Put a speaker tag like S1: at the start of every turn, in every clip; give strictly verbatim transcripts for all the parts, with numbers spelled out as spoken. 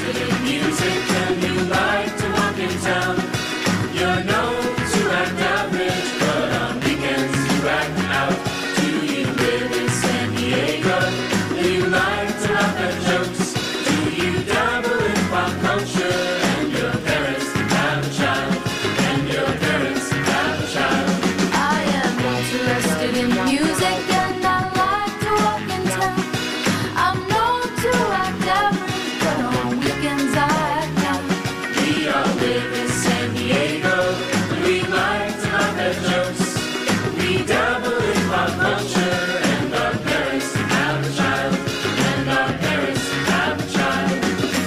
S1: in music and you like to walk in town. You're known to act average, but on weekends you act out. Do you live in San Diego? Do you like to laugh at jokes? Do you dabble in pop culture? And your parents have a child. And your parents have a child.
S2: I am interested in music and I like to walk in town. I'm known to act average, but on weekends I act out.
S1: We all live in San Diego. We like to laugh at jokes. We dabble in pop culture. And our parents have a child. And our parents have a child.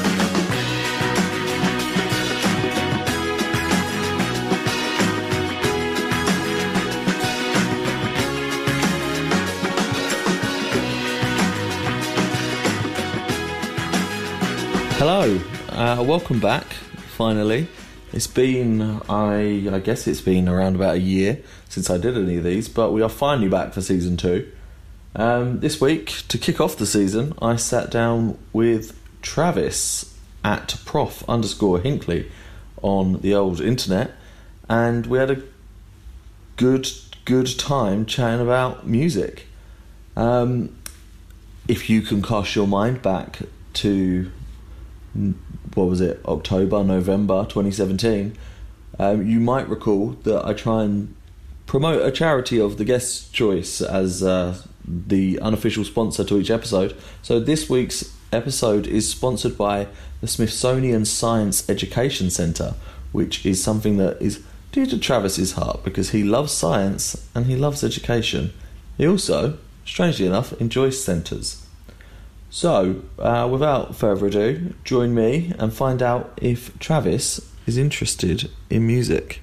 S3: Hello, uh, welcome back. Finally, it's been I I guess it's been around about a year since I did any of these, but we are finally back for season two. Um, this week, to kick off the season, I sat down with Travis at prof underscore Hinkley on the old internet, and we had a good good time chatting about music. Um, if you can cast your mind back to, what was it, October, November twenty seventeen, um, you might recall that I try and promote a charity of the guest's choice as uh, the unofficial sponsor to each episode. So this week's episode is sponsored by the Smithsonian Science Education Centre, which is something that is dear to Travis's heart because he loves science and he loves education. He also, strangely enough, enjoys centres. So, uh, without further ado, join me and find out if Travis is interested in music.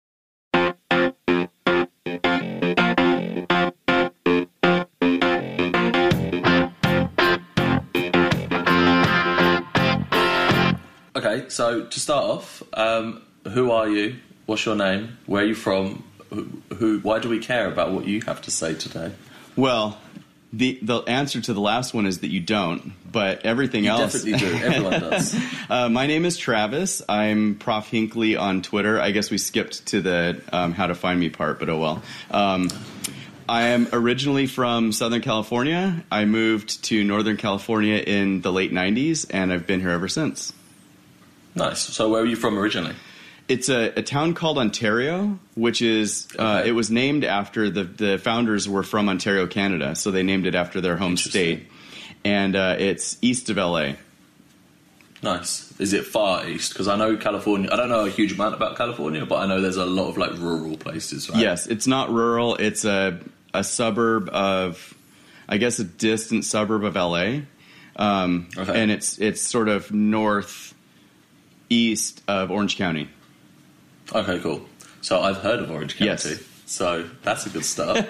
S3: Okay, so to start off, um, who are you? What's your name? Where are you from? Who, who? Why do we care about what you have to say today?
S4: Well, the the answer to the last one is that you don't, but everything
S3: You
S4: else...
S3: definitely do. Everyone does.
S4: uh, my name is Travis. I'm Prof Hinkley on Twitter. I guess we skipped to the um, how to find me part, but oh well. Um, I am originally from Southern California. I moved to Northern California in the late nineties, and I've been here ever since.
S3: Nice. So where are you from originally?
S4: It's a, a town called Ontario, which is, uh,
S3: Okay.
S4: it was named after, the, the founders were from Ontario, Canada, so they named it after their home
S3: Interesting.
S4: state. And uh, it's east of L A.
S3: Nice. Is it far east? Because I know California, I don't know a huge amount about California, but I know there's a lot of like rural places, right?
S4: Yes, it's not rural. It's a, a suburb of, I guess a distant suburb of L A. Um,
S3: Okay.
S4: And it's it's sort of northeast of Orange County.
S3: Okay, cool. So I've heard of Orange County.
S4: Yes.
S3: So that's a good start.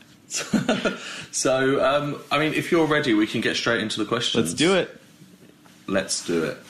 S3: So, um, I mean, if you're ready, we can get straight into the questions.
S4: Let's do it.
S3: Let's do it.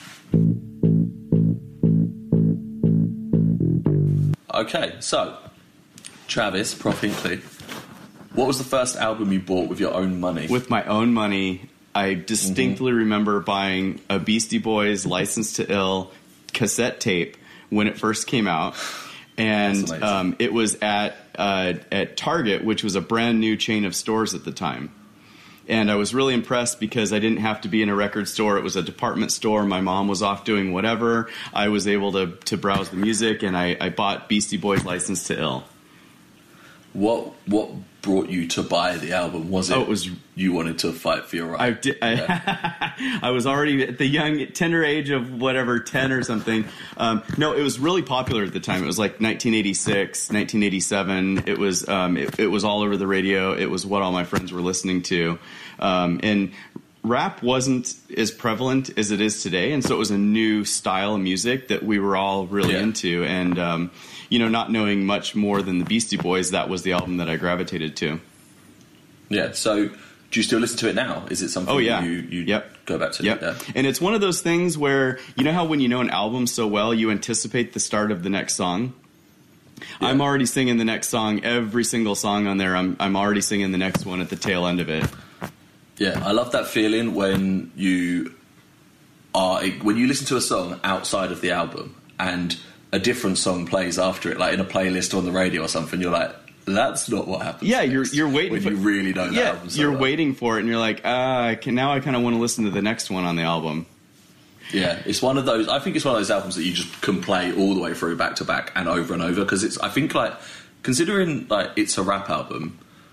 S3: Okay, so, Travis, Prof Hinkley, what was the first album you bought with your own money?
S4: With my own money, I distinctly
S3: Mm-hmm.
S4: remember buying a Beastie Boys License to Ill cassette tape when it first came out. And
S3: That's amazing.
S4: um, it was at uh, at Target, which was a brand new chain of stores at the time. And I was really impressed because I didn't have to be in a record store. It was a department store. My mom was off doing whatever. I was able to, to browse the music, and I, I bought Beastie Boys License to Ill.
S3: What what brought you to buy the album? Was it,
S4: Oh, it was-
S3: you wanted to fight for your right?
S4: I did. I,
S3: Yeah.
S4: I was already at the young, tender age of whatever, ten or something. Um, no, it was really popular at the time. It was like nineteen eighty-six, nineteen eighty-seven. It was um, it, it was all over the radio. It was what all my friends were listening to, um, and rap wasn't as prevalent as it is today, and so it was a new style of music that we were all really
S3: Yeah.
S4: into. And um, you know, not knowing much more than the Beastie Boys, that was the album that I gravitated to.
S3: Yeah, so do you still listen to it now? Is it something
S4: Oh, yeah.
S3: you, you
S4: Yep.
S3: go back to?
S4: Yep.
S3: Yeah.
S4: And it's one of those things where, you know how when you know an album so well, you anticipate the start of the next song?
S3: Yeah.
S4: I'm already singing the next song. Every single song on there, I'm I'm already singing the next one at the tail end of it.
S3: Yeah, I love that feeling when you are when you listen to a song outside of the album and a different song plays after it, like in a playlist or on the radio or something, you're like, that's not what happens.
S4: Yeah, you're you're waiting
S3: when
S4: for,
S3: you really know the
S4: yeah,
S3: album. So
S4: you're
S3: well.
S4: waiting for it, and you're like, ah, I can now I kind of want to listen to the next one on the album.
S3: Yeah, it's one of those. I think it's one of those albums that you just can play all the way through, back to back, and over and over. Because it's, I think, like considering like it's a rap album,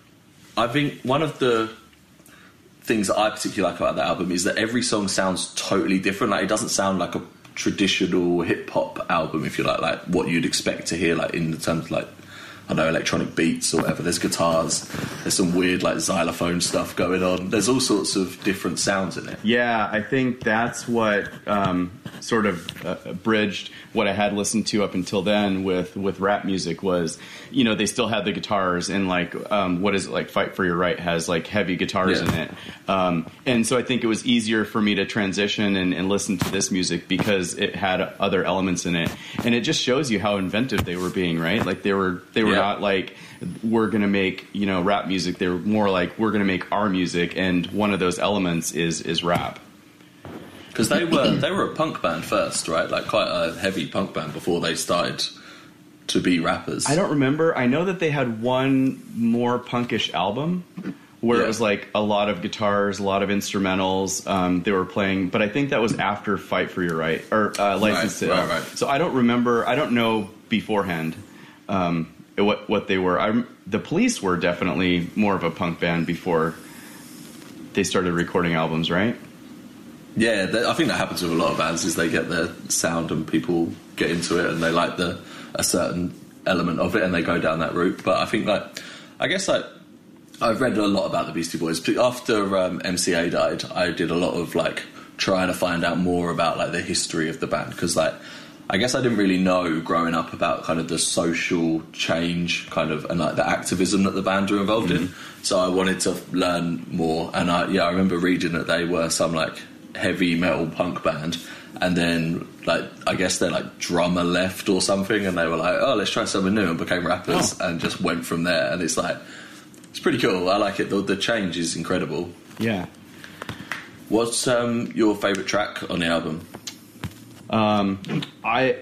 S3: I think one of the things that I particularly like about that album is that every song sounds totally different. Like it doesn't sound like a traditional hip hop album, if you like, like what you'd expect to hear, like in the terms of like, I don't know, electronic beats or whatever. There's guitars, there's some weird like xylophone stuff going on. There's all sorts of different sounds in it.
S4: Yeah, I think that's what um, sort of uh, bridged what I had listened to up until then with, with rap music was, you know, they still had the guitars and like, um, what is it, like Fight for Your Right has like heavy guitars
S3: yeah.
S4: in it. Um, and so I think it was easier for me to transition and, and listen to this music because it had other elements in it. And it just shows you how inventive they were being, right? Like they were, they were
S3: yeah.
S4: not like, we're going to make, you know, rap music. They were more like, we're going to make our music. And one of those elements is, is rap.
S3: Because they were they were a punk band first, right? Like quite a heavy punk band before they started to be rappers.
S4: I don't remember. I know that they had one more punkish album where
S3: yeah.
S4: it was like a lot of guitars, a lot of instrumentals. Um, they were playing, but I think that was after Fight for Your Right or uh, License to Ill.
S3: Right, right.
S4: So I don't remember. I don't know beforehand um, what what they were. I, the Police were definitely more of a punk band before they started recording albums, right?
S3: Yeah, I think that happens with a lot of bands is they get their sound and people get into it and they like the a certain element of it and they go down that route. But I think like I guess like I've read a lot about the Beastie Boys. After um, M C A died, I did a lot of like trying to find out more about like the history of the band because like I guess I didn't really know growing up about kind of the social change kind of and like the activism that the band were involved mm-hmm. in. So I wanted to learn more and I yeah I remember reading that they were some like heavy metal punk band and then like I guess their like drummer left or something and they were like, oh, let's try something new and became rappers oh. and just went from there. And it's like it's pretty cool. I like it. The, the change is incredible.
S4: Yeah.
S3: What's um, your favourite track on the album?
S4: Um, I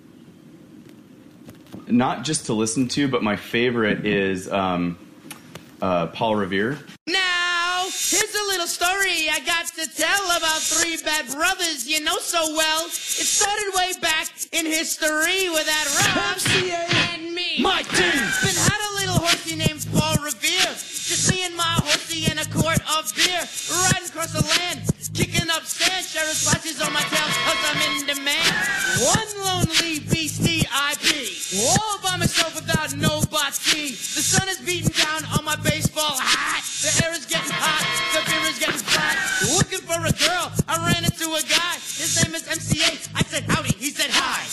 S4: not just to listen to, but my favorite is um, uh, Paul Revere.
S5: Now, here's a little story I got to tell about three bad brothers you know so well. It started way back in history with that Rob and me.
S1: My team.
S5: Been had a little horsey named Paul Revere. Just me and my horsey in a quart of beer. Riding across the land, kicking up sand. Sharing slices on my tail cause I'm in demand. One lonely beastie I be. All by myself without nobody. The sun is beating down on my baseball hat. The air is getting hot, the beer is getting flat. Looking for a girl, I ran into a guy. His name is M C A. I said howdy, he said hi.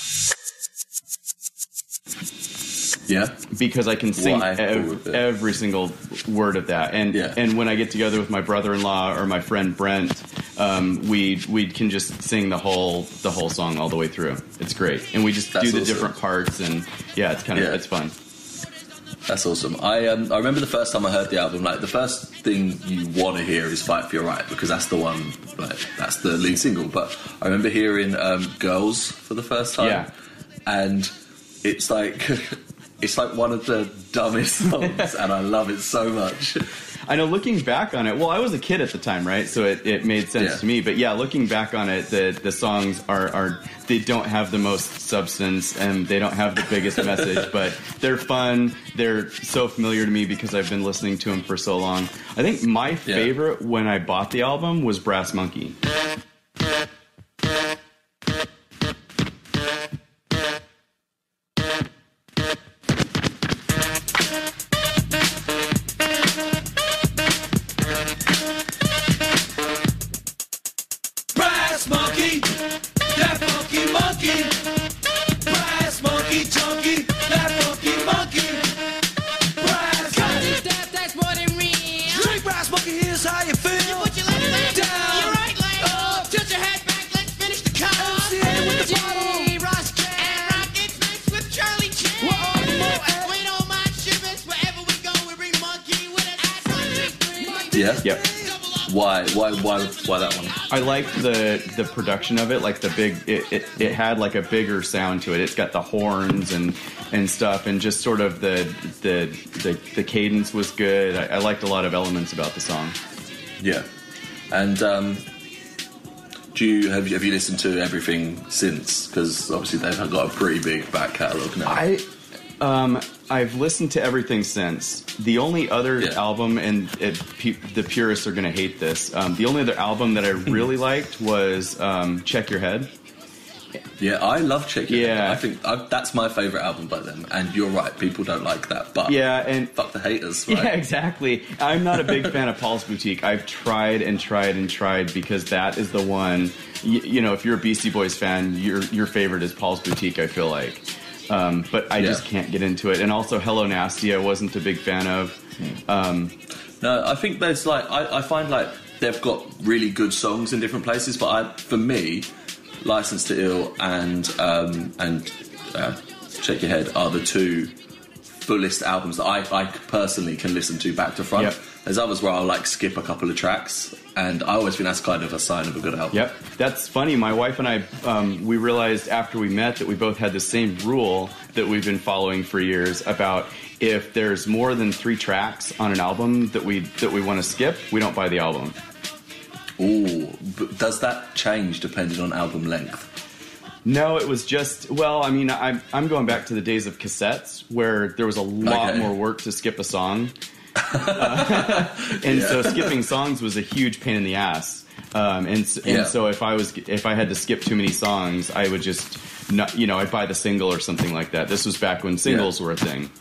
S3: Yeah,
S4: because I can sing
S3: Why?
S4: ev- every single word of that, and
S3: yeah.
S4: and when I get together with my brother-in-law or my friend Brent, um, we we can just sing the whole the whole song all the way through. It's great, and we just
S3: That's
S4: do the
S3: awesome.
S4: different parts, and yeah, it's kind of
S3: Yeah.
S4: it's fun.
S3: That's awesome. I um, I remember the first time I heard the album. Like the first thing you want to hear is "Fight for Your Right" because that's the one. Like that's the lead single. But I remember hearing um, "Girls" for the first time,
S4: Yeah.
S3: and it's like it's like one of the dumbest songs, and I love it so much.
S4: I know, looking back on it, well, I was a kid at the time, right? So it, it made sense
S3: Yeah.
S4: to me. But yeah, looking back on it, the the songs are, are they don't have the most substance and they don't have the biggest message, but they're fun. They're so familiar to me because I've been listening to them for so long. I think my favorite when I bought the album was Brass Monkey.
S1: Brass monkey, that funky monkey. Brass monkey, chunky, that funky monkey. Brass monkey.
S5: That, that's more than real.
S1: Drink brass monkey, here's how you feel.
S5: Put your left leg
S1: Down.
S5: your right leg
S1: Up.
S5: tilt your head back, let's finish the cut.
S1: M C A with the bottle.
S5: J. Ross and Rockets mixed with Charlie Chan.
S1: We're on the boat and-
S5: We don't mind shipments, wherever we go, we bring monkey with us. Ass monkey,
S3: Yeah.
S4: Yep.
S5: double up
S3: Why? Why? Why? Why that one?
S4: I liked the the production of it, like the big. It, it it had like a bigger sound to it. It's got the horns and and stuff, and just sort of the the the, the cadence was good. I, I liked a lot of elements about the song.
S3: Yeah, and um, do you have you have you listened to everything since? Because obviously they've got a pretty big back catalogue now.
S4: I um I've listened to everything since. The only other
S3: Yeah.
S4: album, and it, pe- the purists are going to hate this. Um, the only other album that I really liked was um, Check Your Head.
S3: Yeah, I love Check Your Head.
S4: Yeah.
S3: I think I, that's my favourite album by them. And you're right, people don't like that. But
S4: Yeah, and
S3: fuck the haters, right?
S4: yeah, exactly. I'm not a big fan of Paul's Boutique. I've tried and tried and tried because that is the one. You, you know, if you're a Beastie Boys fan, your your favorite is Paul's Boutique. I feel like. Um, but I
S3: Yeah.
S4: just can't get into it. And also Hello Nasty, I wasn't a big fan of. Um,
S3: No, I think there's like I, I find like they've got really good songs in different places, but I, for me, License to Ill and um, and uh, Check Your Head are the two fullest albums that I, I personally can listen to back to front.
S4: Yep.
S3: There's others where I'll like skip a couple of tracks, and I always think that's kind of a sign of a good album.
S4: Yep, that's funny. My wife and I, um, we realized after we met that we both had the same rule that we've been following for years about if there's more than three tracks on an album that we that we want to skip, we don't buy the album.
S3: Ooh, but does that change depending on album length?
S4: No, it was just, well, I mean, I'm, I'm going back to the days of cassettes where there was a lot
S3: Okay.
S4: more work to skip a song. uh, and so skipping songs was a huge pain in the ass. Um, and s- and
S3: Yeah.
S4: so if I was if I had to skip too many songs, I would just not, you know, I'd buy the single or something like that. This was back when singles
S3: Yeah.
S4: were a thing.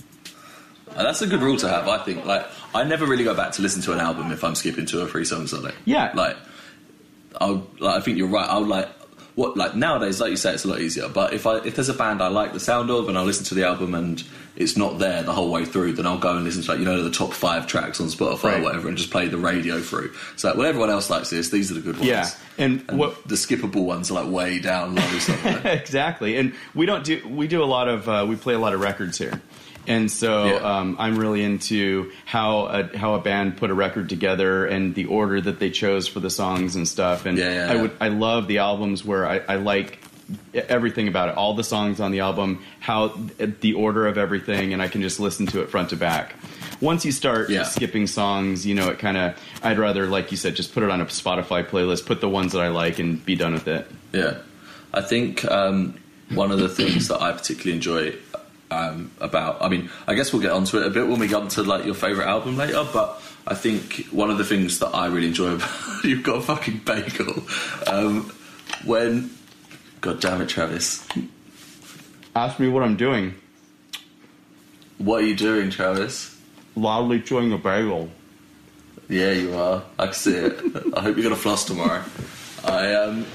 S3: Uh, That's a good rule to have, I think. Like, I never really go back to listen to an album if I'm skipping two or three songs on it.
S4: Yeah.
S3: Like, I'll, like I think you're right. I would like what like nowadays, like you say, it's a lot easier. But if I if there's a band I like the sound of and I listen to the album and it's not there the whole way through, then I'll go and listen to like you know the top five tracks on Spotify
S4: Right.
S3: or whatever and just play the radio through. So like, well, everyone else likes this. These are the good ones.
S4: Yeah, and,
S3: And
S4: what
S3: the skippable ones are like way down low. Somewhere.
S4: exactly. And we don't do we do a lot of uh, we play a lot of records here. And so
S3: Yeah.
S4: um, I'm really into how a, how a band put a record together and the order that they chose for the songs and stuff. And
S3: Yeah, yeah,
S4: I
S3: yeah.
S4: would I love the albums where I, I like everything about it, all the songs on the album, how the order of everything, and I can just listen to it front to back. Once you start
S3: Yeah.
S4: skipping songs, you know, it kind of I'd rather, like you said, just put it on a Spotify playlist, put the ones that I like, and be done with it.
S3: Yeah, I think um, one of the things that I particularly enjoy um, about, I mean, I guess we'll get onto it a bit when we come to like your favourite album later, but I think one of the things that I really enjoy about you've got a fucking bagel um, when, God damn it, Travis,
S4: Ask me what I'm doing.
S3: what are you doing, Travis?
S4: Loudly chewing a bagel.
S3: Yeah, you are. I can see it. I hope you're gonna floss tomorrow. I um.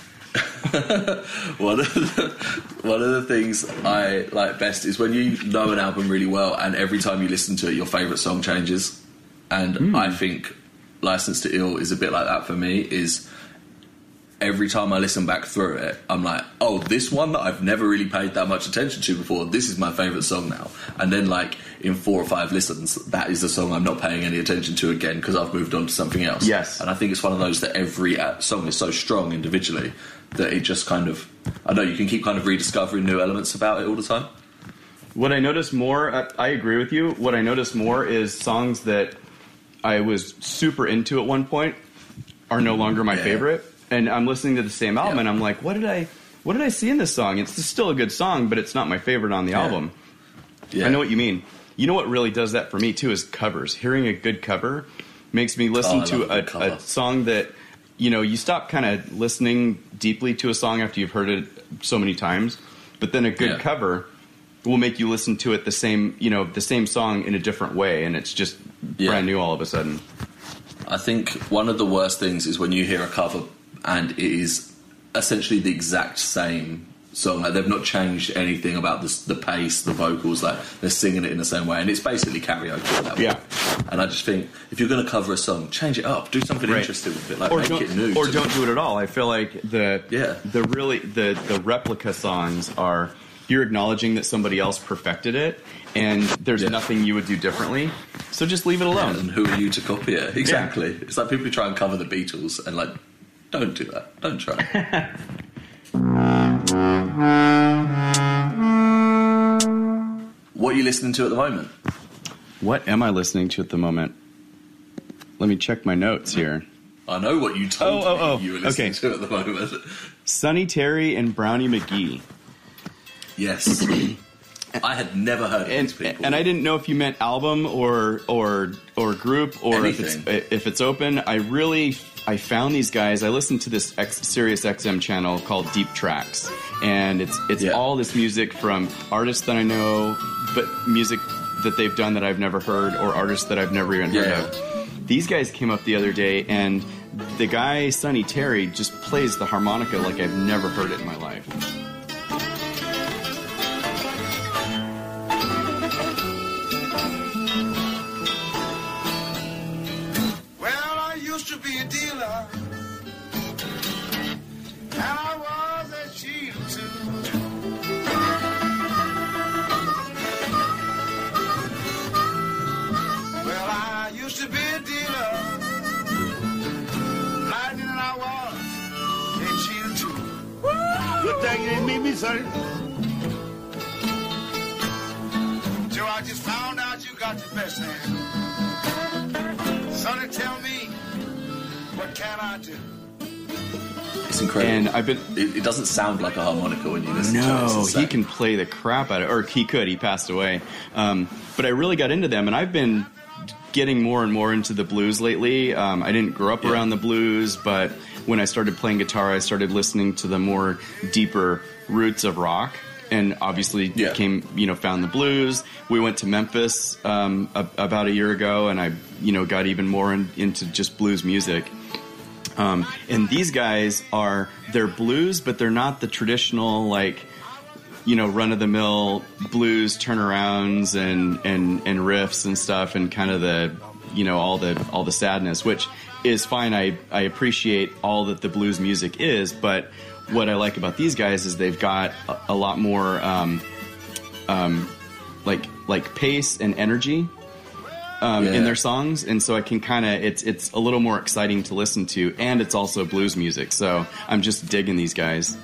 S3: one of the, one of the things I like best is when you know an album really well, and every time you listen to it, your favourite song changes. And
S4: Mm.
S3: I think "License to Ill" is a bit like that for me. Is every time I listen back through it, I'm like, oh, this one that I've never really paid that much attention to before, this is my favourite song now. And then, like, in four or five listens, that is the song I'm not paying any attention to again because I've moved on to something else.
S4: Yes.
S3: And I think it's one of those that every uh, song is so strong individually that it just kind of, I know you can keep kind of rediscovering new elements about it all the time.
S4: What I notice more, I, I agree with you. What I notice more is songs that I was super into at one point are no longer my
S3: Yeah.
S4: favorite. And I'm listening to the same album,
S3: Yeah.
S4: and I'm like, what did I, what did I see in this song? It's still a good song, but it's not my favorite on the
S3: Yeah.
S4: album.
S3: Yeah.
S4: I know what you mean. You know what really does that for me too is covers. Hearing a good cover makes me listen
S3: Oh, I
S4: to
S3: love a
S4: a,
S3: good cover.
S4: a song that, you know, you stop kind of listening deeply to a song after you've heard it so many times, but then a good
S3: Yeah.
S4: cover will make you listen to it the same, you know, the same song in a different way, and it's just
S3: Yeah.
S4: brand new all of a sudden.
S3: I think one of the worst things is when you hear a cover and it is essentially the exact same song. Like they've not changed anything about the, the pace, the vocals. Like they're singing it in the same way, and it's basically karaoke at that
S4: Yeah.
S3: point. And I just think if you're going to cover a song, change it up, do something
S4: Right.
S3: interesting with it, like
S4: Or
S3: make
S4: don't,
S3: it new.
S4: or
S3: to-
S4: don't do it at all. I feel like the
S3: Yeah.
S4: the really the the replica songs are you're acknowledging that somebody else perfected it, and there's
S3: Yeah.
S4: nothing you would do differently. So just leave it alone.
S3: And who are you to copy it? Exactly. Yeah. It's like people who try and cover the Beatles and like, don't do that. Don't try. What are you listening to at the moment?
S4: What am I listening to at the moment? Let me check my notes here.
S3: I know what you told
S4: oh, oh, oh.
S3: me you were listening
S4: okay.
S3: to at the moment.
S4: Sonny Terry and Brownie McGee.
S3: Yes. I had never heard of
S4: and,
S3: these people.
S4: And I didn't know if you meant album or or or group or if it's, if it's open. I really I found these guys. I listened to this X, Sirius X M channel called Deep Tracks, and it's it's yeah. all this music from artists that I know, but music that they've done that I've never heard, or artists that I've never even heard
S3: yeah.
S4: of. These guys came up the other day, and the guy Sonny Terry just plays the harmonica like I've never heard it in my life.
S6: Good thing you didn't meet me, sonny. Joe, I just found out you got the best hand. Sonny, tell me, what can I do?
S3: It's incredible.
S4: And I've been.
S3: It, it doesn't sound like a harmonica when you listen
S4: no,
S3: to it.
S4: No, he can play the crap out of it. Or he could. He passed away. Um, but I really got into them, and I've been getting more and more into the blues lately. Um, I didn't grow up
S3: yeah.
S4: around the blues, but when I started playing guitar, I started listening to the more deeper roots of rock, and obviously
S3: yeah.
S4: came, you know, found the blues. We went to Memphis um, a, about a year ago, and I, you know, got even more in, into just blues music. Um, and these guys are, they're blues, but they're not the traditional, like, you know, run-of-the-mill blues turnarounds and, and, and riffs and stuff, and kind of the, you know, all the all the sadness, which is fine. I, I appreciate all that the blues music is, but what I like about these guys is they've got a, a lot more um, um, like like pace and energy um,
S3: yeah.
S4: in their songs, and so I can kind of it's it's a little more exciting to listen to, and it's also blues music. So I'm just digging these guys.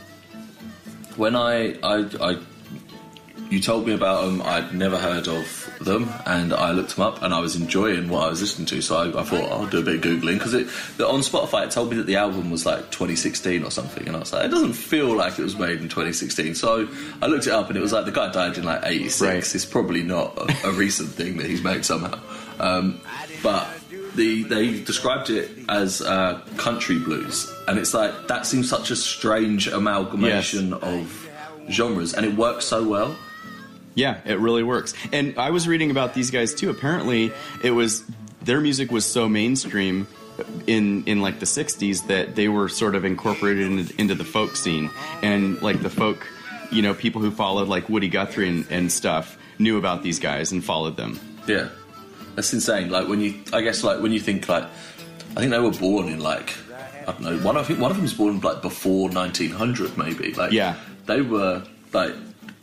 S3: When I, I, I, you told me about them, I'd never heard of them, and I looked them up, and I was enjoying what I was listening to, so I, I thought I'll do a bit of Googling, because it, on Spotify it told me that the album was like twenty sixteen or something, and I was like, it doesn't feel like it was made in twenty sixteen, so I looked it up, and it was like the guy died in like eighty-six, right. It's probably not a, a recent thing that he's made somehow, um, but the, they described it as uh, country blues, and it's like, that seems such a strange amalgamation yes. of genres, and it works so well.
S4: Yeah, it really works. And I was reading about these guys too. Apparently, it was their music was so mainstream in in like the sixties that they were sort of incorporated into, into the folk scene, and like the folk, you know, people who followed like Woody Guthrie and, and stuff knew about these guys and followed them.
S3: Yeah. That's insane. Like when you, I guess, like when you think, like, I think they were born in like, I don't know, one of I think one of them was born like before nineteen hundred, maybe. Like,
S4: yeah,
S3: they were like,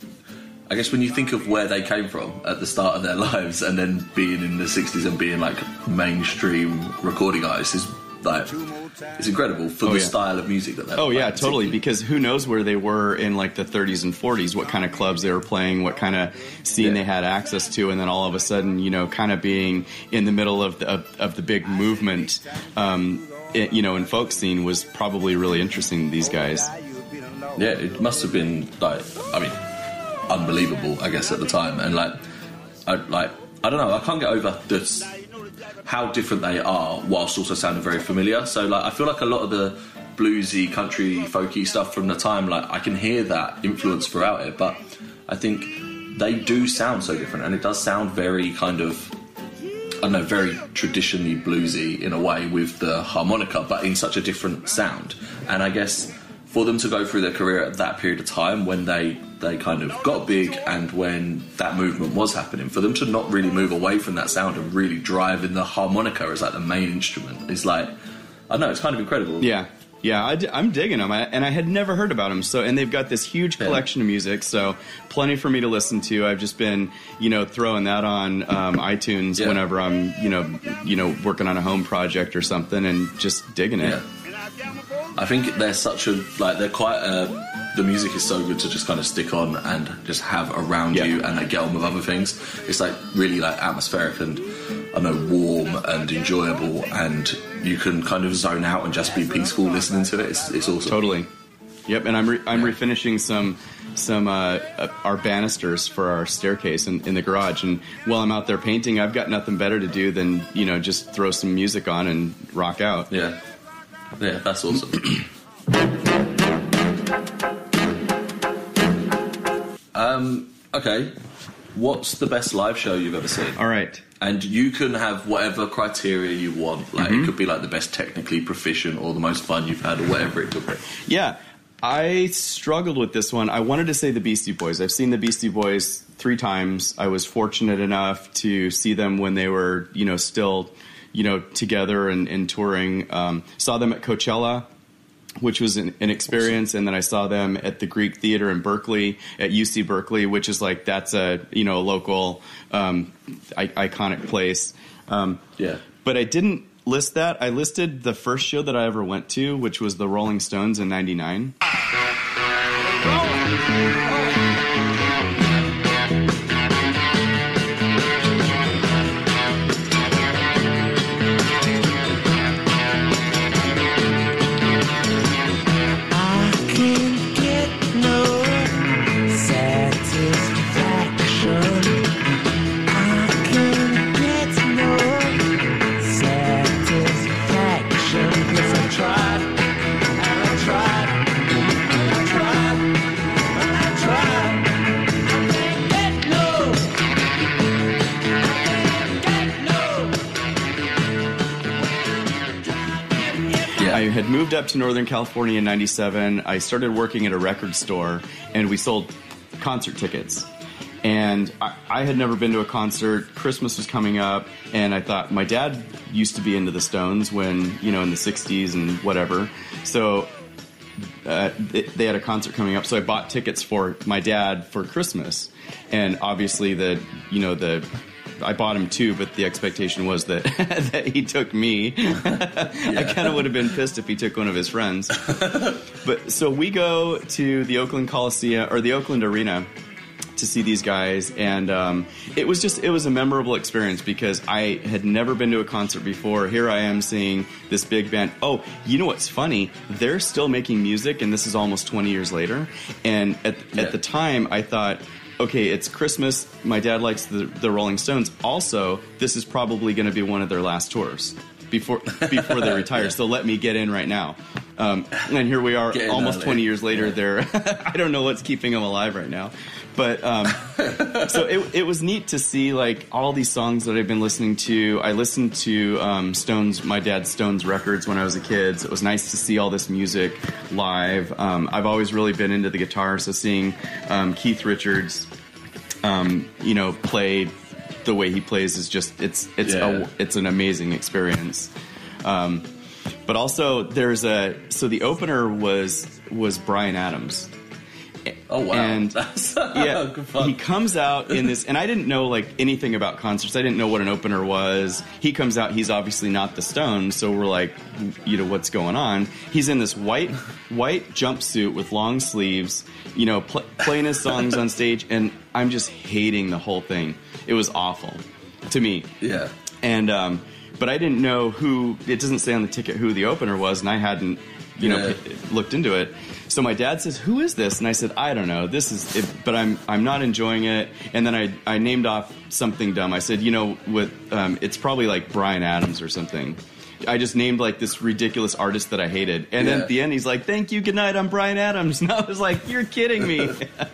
S3: I guess when you think of where they came from at the start of their lives, and then being in the sixties and being like mainstream recording artists is like, it's incredible for
S4: oh,
S3: the
S4: yeah.
S3: style of music that they're
S4: Oh
S3: playing,
S4: yeah, totally. Because who knows where they were in like the thirties and forties, what kind of clubs they were playing, what kind of scene yeah. they had access to, and then all of a sudden, you know, kind of being in the middle of the of, of the big movement, um, it, you know, in folk scene was probably really interesting to these guys.
S3: Yeah, it must have been like, I mean, unbelievable, I guess, at the time, and like, I like, I don't know, I can't get over this. How different they are, whilst also sounding very familiar. So, like, I feel like a lot of the bluesy, country, folky stuff from the time, like, I can hear that influence throughout it, but I think they do sound so different, and it does sound very kind of, I don't know, very traditionally bluesy in a way with the harmonica, but in such a different sound. And I guess for them to go through their career at that period of time when they they kind of got big and when that movement was happening, for them to not really move away from that sound and really drive in the harmonica as like the main instrument is like, I don't know, it's kind of incredible.
S4: Yeah. Yeah, I d- I'm digging them, I, and I had never heard about them. So, and they've got this huge collection of music, so plenty for me to listen to. I've just been, you know, throwing that on um, iTunes
S3: Yeah.
S4: whenever I'm, you know, you know, working on a home project or something, and just digging it.
S3: Yeah. I think they're such a like they're quite a, the music is so good to just kind of stick on and just have around
S4: Yeah.
S3: you and like get on with other things. It's like really like atmospheric and I know warm and enjoyable, and you can kind of zone out and just be peaceful listening to it. It's, it's awesome.
S4: Totally. Yep, and I'm re- I'm refinishing some some uh, uh, our banisters for our staircase in, in the garage, and while I'm out there painting, I've got nothing better to do than, you know, just throw some music on and rock out.
S3: Yeah, yeah, that's awesome. um, okay, what's the best live show you've ever seen?
S4: All right.
S3: And you can have whatever criteria you want. Like
S4: Mm-hmm.
S3: it could be like the best technically proficient or the most fun you've had or whatever it could be.
S4: Yeah, I struggled with this one. I wanted to say the Beastie Boys. I've seen the Beastie Boys three times. I was fortunate enough to see them when they were, you know, still, you know, together and, and touring. Um, saw them at Coachella, which was an, an experience, and then I saw them at the Greek Theater in Berkeley, at U C Berkeley, which is like, that's a, you know, a local um, I- iconic place. Um,
S3: Yeah.
S4: But I didn't list that. I listed the first show that I ever went to, which was the Rolling Stones in ninety-nine.
S7: I can't get no satisfaction. I can't get no satisfaction. Yes, I tried, and I tried, and I tried, and I tried. I can't get no. I can't get no.
S3: Yeah.
S4: I had moved up to Northern California in ninety-seven. I started working at a record store, and we sold concert tickets. And I, I had never been to a concert. Christmas was coming up, and I thought my dad used to be into the Stones when, you know, in the sixties and whatever. So uh, they, they had a concert coming up, so I bought tickets for my dad for Christmas. And obviously, the you know the I bought him two, but the expectation was that that he took me. I kind of would have been pissed if he took one of his friends. But so we go to the Oakland Coliseum or the Oakland Arena to see these guys, and um, it was just it was a memorable experience because I had never been to a concert before. Here I am seeing this big band. Oh, you know what's funny? They're still making music, and this is almost twenty years later. And at
S3: Yeah.
S4: at the time, I thought, okay, it's Christmas. My dad likes the, the Rolling Stones. Also, this is probably going to be one of their last tours before before they retire.
S3: Yeah.
S4: So let me get in right now. Um, and here we are,
S3: Get in
S4: almost
S3: early.
S4: twenty years later.
S3: Yeah.
S4: They're I don't know what's keeping them alive right now, but um, so it it was neat to see like all these songs that I've been listening to. I listened to um, Stones, my dad's Stones records when I was a kid. So it was nice to see all this music live. Um, I've always really been into the guitar, so seeing um, Keith Richards, um, you know, play the way he plays is just it's it's
S3: Yeah.
S4: a, it's an amazing experience. Um, but also there's a so the opener was was Bryan Adams.
S3: Oh wow,
S4: And
S3: that's
S4: yeah,
S3: good fun.
S4: he comes out in this, and I didn't know like anything about concerts. I didn't know what an opener was. He comes out, he's obviously not the Stones, so we're like, you know, what's going on? He's in this white white jumpsuit with long sleeves, you know, pl- playing his songs on stage, and I'm just hating the whole thing. It was awful to me.
S3: Yeah.
S4: And um, but I didn't know who. It doesn't say on the ticket who the opener was, and I hadn't, you know,
S3: Yeah.
S4: p- looked into it. So my dad says, "Who is this?" And I said, "I don't know. This is," it, but I'm I'm not enjoying it. And then I I named off something dumb. I said, "You know, with um, it's probably like Bryan Adams or something." I just named like this ridiculous artist that I hated. And then
S3: Yeah.
S4: at the end, he's like, "Thank you, good night. I'm Bryan Adams." And I was like, "You're kidding me."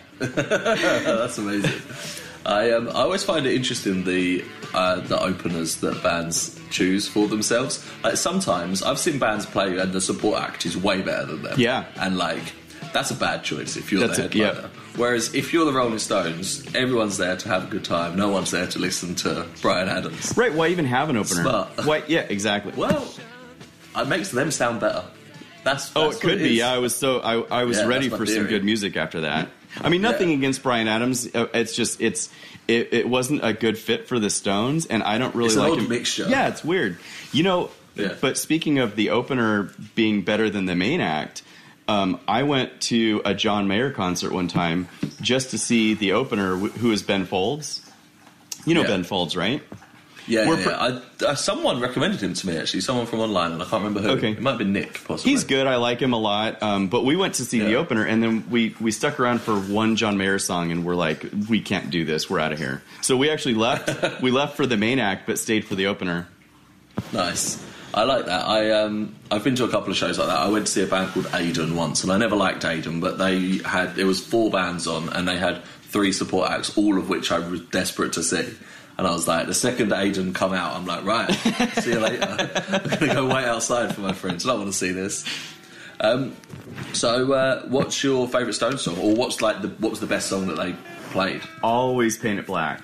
S3: That's amazing. I um, I always find it interesting the uh, the openers that bands choose for themselves. Like sometimes I've seen bands play and the support act is way better than them.
S4: Yeah.
S3: and like that's a bad choice if you're
S4: That's
S3: the
S4: it, yeah.
S3: headliner. Whereas if you're the Rolling Stones, everyone's there to have a good time. No one's there to listen to Bryan Adams.
S4: Right? Why even have an opener?
S3: Smart.
S4: Why? Yeah, exactly.
S3: Well, it makes them sound better. That's, that's
S4: Oh,
S3: what
S4: it could be.
S3: is.
S4: Yeah, I was so I, I was
S3: Yeah,
S4: ready
S3: that's my
S4: for some
S3: theory.
S4: good music after that. I mean, nothing
S3: Yeah.
S4: against Bryan Adams. Uh, It's just it's it, it wasn't a good fit for the Stones, and I don't really
S3: It's an
S4: like
S3: odd
S4: him.
S3: mixture.
S4: Yeah, it's weird. You know,
S3: Yeah.
S4: but speaking of the opener being better than the main act, um, I went to a John Mayer concert one time just to see the opener, wh- who is Ben Folds. You know
S3: Yeah.
S4: Ben Folds, right?
S3: Yeah,
S4: We're
S3: yeah,
S4: pr-
S3: yeah. I, uh, someone recommended him to me, actually. Someone from online, and I can't remember who.
S4: Okay.
S3: It might have been Nick, possibly.
S4: He's good. I like him a lot. Um, but we went to see the
S3: Yeah.
S4: opener, and then we, we stuck around for one John Mayer song, and we're like, we can't do this. We're out of here. So we actually left. We left for the main act, but stayed for the opener.
S3: Nice. I like that. I um, I've been to a couple of shows like that. I went to see a band called Aiden once, and I never liked Aiden, but they had there was four bands on, and they had three support acts, all of which I was desperate to see. And I was like, the second Aiden come out, I'm like, right, see you later. I'm going to go wait outside for my friends. I don't want to see this. Um, so, uh, what's your favourite Stones song, or what's like the what was the best song that they played?
S4: Always Paint It Black.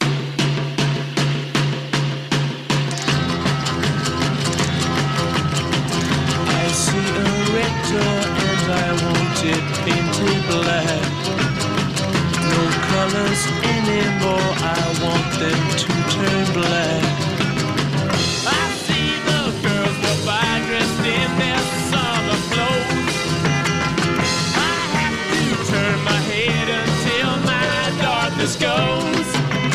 S7: I see a red door and I want it painted black. No colors anymore, I want them to turn black. I see the girls go by dressed in their summer clothes. I have to turn my head until my darkness goes.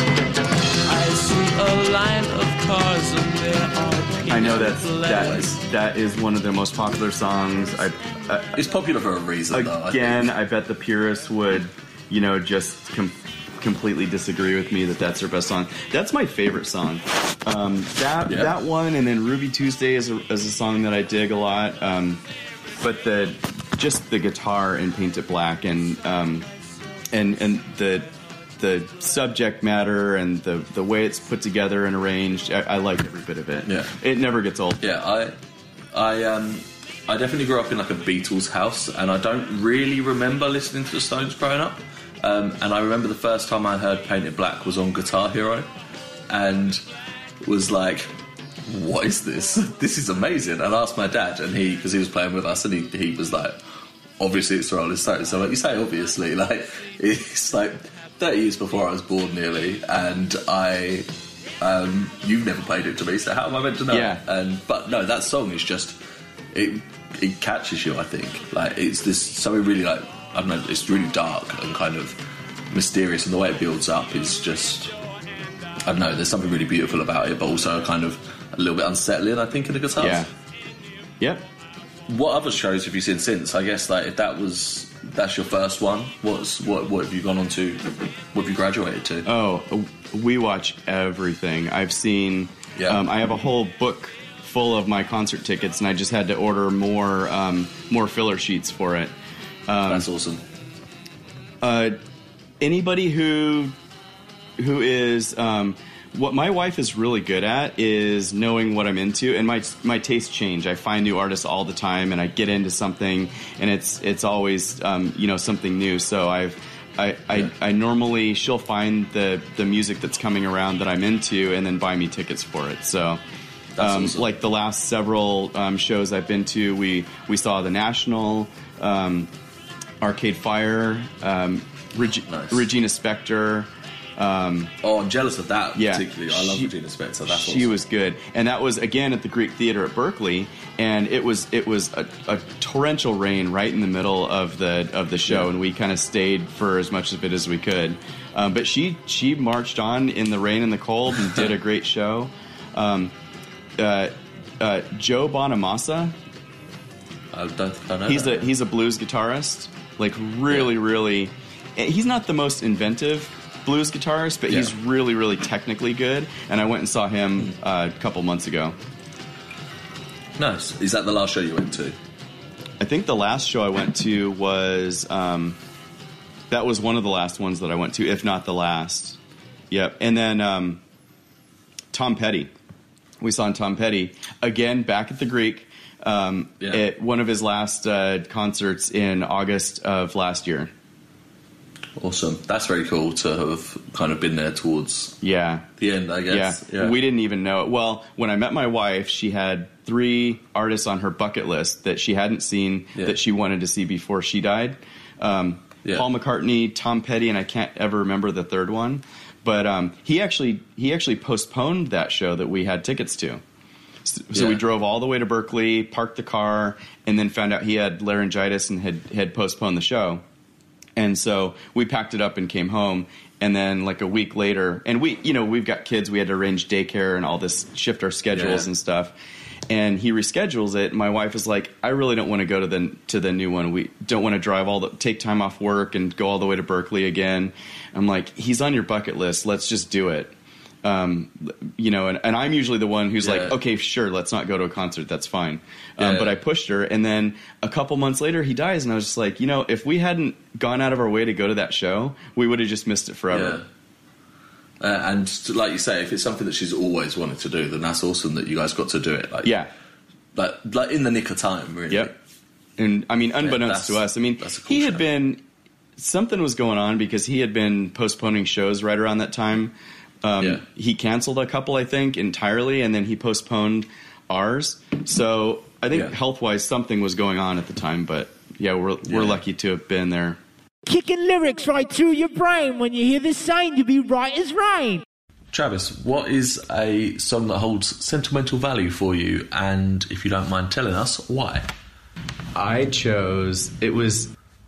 S7: I see a line of cars and there are people
S4: I know that's,
S7: black.
S4: that is that is one of their most popular songs. I, uh,
S3: It's popular for a reason, though. I think.
S4: again, I bet the purists would, you know, just com- completely disagree with me that that's their best song. That's my favorite song. Um, that
S3: Yeah.
S4: that one, and then Ruby Tuesday is a, is a song that I dig a lot. Um, but the just the guitar in Paint It Black, and um, and and the the subject matter and the the way it's put together and arranged, I, I like every bit of it.
S3: Yeah.
S4: It never gets old.
S3: Yeah, I, I, um, I definitely grew up in like a Beatles house, and I don't really remember listening to the Stones growing up. Um, and I remember the first time I heard "Paint It Black" was on Guitar Hero, and was like, "What is this? This is amazing!" And I asked my dad, and he, because he was playing with us, and he, he was like, "Obviously, it's the Rolling Stones." So, like you say, obviously, like it's like thirty years before I was born, nearly, and I. Um, you've never played it to me, so how am I meant to know?
S4: Yeah.
S3: And but no, that song is just it. It catches you. I think like it's this something really like I don't know. It's really dark and kind of mysterious, and the way it builds up is just I don't know. There's something really beautiful about it, but also kind of a little bit unsettling. I think in the guitars.
S4: Yeah. Yep.
S3: What other shows have you seen since? I guess like if that was that's your first one. What's what? What have you gone on to? What have you graduated to?
S4: Oh, we watch everything. I've seen.
S3: Yeah.
S4: Um, I have a whole book full of my concert tickets, and I just had to order more um, more filler sheets for it. Um,
S3: That's awesome.
S4: uh, anybody who who is um, what my wife is really good at is knowing what I'm into, and my my tastes change. I find new artists all the time, and I get into something, and it's it's always um, you know something new. So I've I, I,
S3: Yeah.
S4: I normally she'll find the the music that's coming around that I'm into, and then buy me tickets for it. So.
S3: That's
S4: Um,
S3: awesome.
S4: Like the last several um, shows I've been to, we we saw the National, um, Arcade Fire, um, Reg-
S3: Nice.
S4: Regina Spektor. Um,
S3: Oh, I'm jealous of that
S4: yeah,
S3: particularly. I love
S4: She-
S3: Regina Spektor. That's
S4: she
S3: awesome.
S4: was good, and that was again at the Greek Theater at Berkeley, and it was it was a, a torrential rain right in the middle of the of the show,
S3: Yeah.
S4: and we kind of stayed for as much of it as we could. Um, but she she marched on in the rain and the cold and did a great show. Um, uh, uh, Joe Bonamassa.
S3: I don't think I know
S4: He's
S3: that.
S4: a he's a blues guitarist, like really,
S3: Yeah.
S4: really. He's not the most inventive blues guitarist, but
S3: Yeah.
S4: he's really, really technically good. And I went and saw him uh, a couple months ago.
S3: Nice. Is that the last show you went to?
S4: I think the last show I went to was um, that was one of the last ones that I went to, if not the last. Yep. And then um, Tom Petty. We saw Tom Petty again back at the Greek. Um,
S3: Yeah.
S4: At one of his last uh, concerts in August of last year.
S3: Awesome. That's very cool to have kind of been there towards
S4: Yeah.
S3: the end, I guess.
S4: Yeah. We didn't even know it. Well, when I met my wife, she had three artists on her bucket list that she hadn't seen
S3: Yeah.
S4: that she wanted to see before she died. Um,
S3: Yeah.
S4: Paul McCartney, Tom Petty, and I can't ever remember the third one. But um, he actually he actually postponed that show that we had tickets to. So, so
S3: Yeah.
S4: we drove all the way to Berkeley, parked the car, and then found out he had laryngitis and had, had postponed the show. And so we packed it up and came home. And then like a week later, and we, you know, we've got kids. We had to arrange daycare and all this, shift our schedules
S3: Yeah.
S4: and stuff. And he reschedules it. And my wife is like, I really don't want to go to the to the new one. We don't want to drive all the take time off work and go all the way to Berkeley again. I'm like, he's on your bucket list. Let's just do it. Um, you know, and, and I'm usually the one who's
S3: Yeah.
S4: like, okay, sure, let's not go to a concert. That's fine. Um,
S3: Yeah.
S4: But I pushed her, and then a couple months later, he dies, and I was just like, you know, if we hadn't gone out of our way to go to that show, we would have just missed it forever.
S3: Yeah. Uh, and like you say, if it's something that she's always wanted to do, then that's awesome that you guys got to do it. Like,
S4: Yeah.
S3: like, like in the nick of time, really.
S4: Yep. And I mean, unbeknownst
S3: that's-
S4: to us, I mean,
S3: that's a cool
S4: he had
S3: show.
S4: been something was going on because he had been postponing shows right around that time. Um,
S3: Yeah.
S4: He canceled a couple, I think, entirely, and then he postponed ours. So I think
S3: Yeah.
S4: health wise, something was going on at the time. But yeah, we're we're
S3: Yeah.
S4: lucky to have been there.
S8: Kicking lyrics right through your brain. When you hear this sign, you be right as rain.
S3: Travis, what is a song that holds sentimental value for you? And if you don't mind telling us, why?
S4: I chose, it was